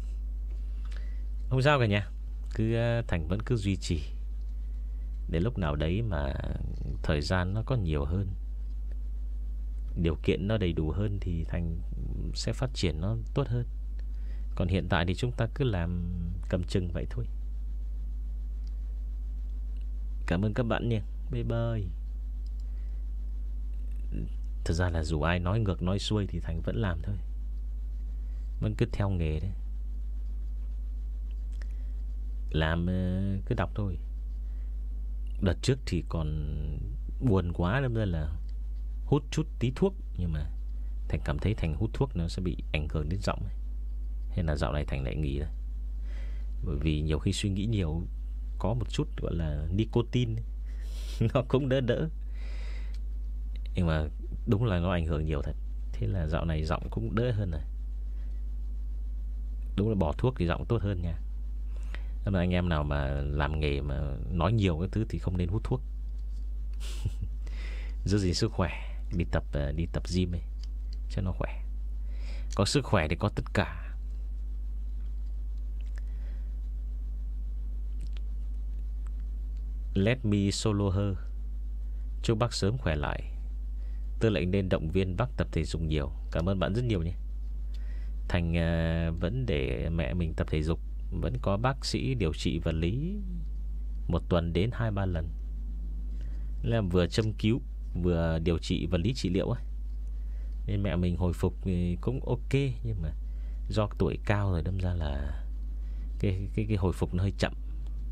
Không sao cả nhà. Cứ Thành vẫn cứ duy trì. Đến lúc nào đấy mà thời gian nó có nhiều hơn, điều kiện nó đầy đủ hơn, thì Thành sẽ phát triển nó tốt hơn. Còn hiện tại thì chúng ta cứ làm cầm chừng vậy thôi. Cảm ơn các bạn nha. Bye bye. Thật ra là dù ai nói ngược nói xuôi thì Thành vẫn làm thôi. Vẫn cứ theo nghề đấy. Làm cứ đọc thôi. Đợt trước thì còn buồn quá, đâm ra là hút chút tí thuốc. Nhưng mà Thành cảm thấy Thành hút thuốc nó sẽ bị ảnh hưởng đến giọng ấy. Thế là dạo này Thành lại nghỉ rồi. Bởi vì nhiều khi suy nghĩ nhiều, có một chút gọi là nicotine nó cũng đỡ đỡ. Nhưng mà đúng là nó ảnh hưởng nhiều thật. Thế là dạo này giọng cũng đỡ hơn rồi. Đúng là bỏ thuốc thì giọng tốt hơn nha. Nên là anh em nào mà làm nghề mà nói nhiều cái thứ thì không nên hút thuốc. Giữ gìn sức khỏe. Đi tập đi tập gym ấy, cho nó khỏe. Có sức khỏe thì có tất cả. Let me solo her. Chúc bác sớm khỏe lại. Tư lệnh nên động viên bác tập thể dục nhiều. Cảm ơn bạn rất nhiều nhé. Thành uh, vẫn để mẹ mình tập thể dục. Vẫn có bác sĩ điều trị vật lý một tuần đến hai ba lần. Là vừa châm cứu vừa điều trị vật lý trị liệu ấy. Nên mẹ mình hồi phục thì cũng ok. Nhưng mà do tuổi cao rồi đâm ra là Cái, cái, cái hồi phục nó hơi chậm.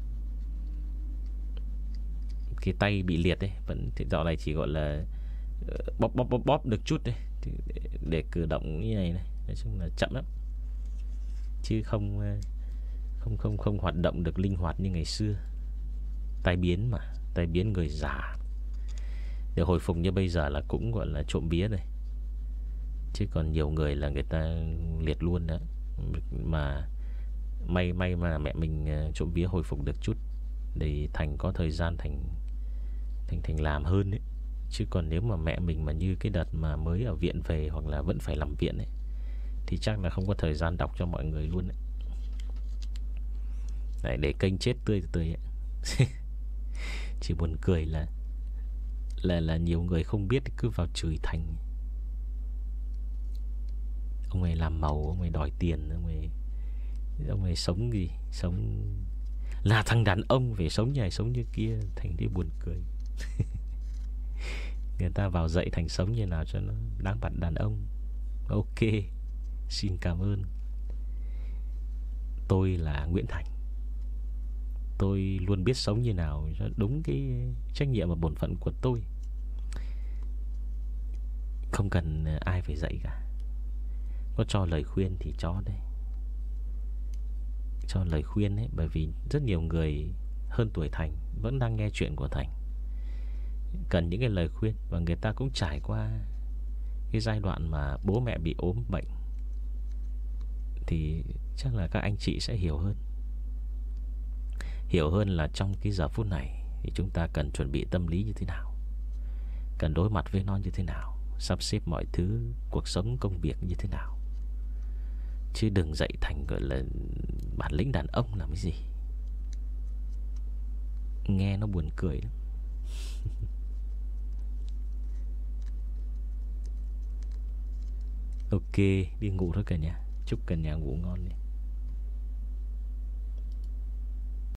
Cái tay bị liệt ấy, vẫn thì dạo này chỉ gọi là bóp bóp bóp bóp được chút đấy, để, để cử động như này này. Nói chung là chậm lắm, chứ không không không không hoạt động được linh hoạt như ngày xưa. Tai biến mà, tai biến người già. Để hồi phục như bây giờ là cũng gọi là trộm vía rồi. Chứ còn nhiều người là người ta liệt luôn đó. Mà may may mà mẹ mình trộm vía hồi phục được chút, để Thành có thời gian Thành Thành Thành làm hơn ấy. Chứ còn nếu mà mẹ mình mà như cái đợt mà mới ở viện về, hoặc là vẫn phải nằm viện ấy, thì chắc là không có thời gian đọc cho mọi người luôn ấy. Đấy, để kênh chết tươi tươi ấy. Chỉ buồn cười là Là là nhiều người không biết cứ vào chửi Thành. Ông ấy làm màu, ông ấy đòi tiền, Ông ấy Ông ấy sống gì, sống là thằng đàn ông, phải sống như này sống như kia. Thành đi buồn cười. Người ta vào dạy Thành sống như nào cho nó đáng bắt đàn ông. Ok, xin cảm ơn. Tôi là Nguyễn Thành. Tôi luôn biết sống như nào cho đúng cái trách nhiệm và bổn phận của tôi. Không cần ai phải dạy cả. Có cho lời khuyên thì cho đây. Cho lời khuyên ấy, bởi vì rất nhiều người hơn tuổi Thành vẫn đang nghe chuyện của Thành, cần những cái lời khuyên. Và người ta cũng trải qua cái giai đoạn mà bố mẹ bị ốm bệnh, thì chắc là các anh chị sẽ hiểu hơn. Hiểu hơn là trong cái giờ phút này thì chúng ta cần chuẩn bị tâm lý như thế nào, cần đối mặt với nó như thế nào, sắp xếp mọi thứ, cuộc sống công việc như thế nào. Chứ đừng dạy Thành gọi là bản lĩnh đàn ông làm cái gì, nghe nó buồn cười lắm. Ok, đi ngủ thôi cả nhà. Chúc cả nhà ngủ ngon đi.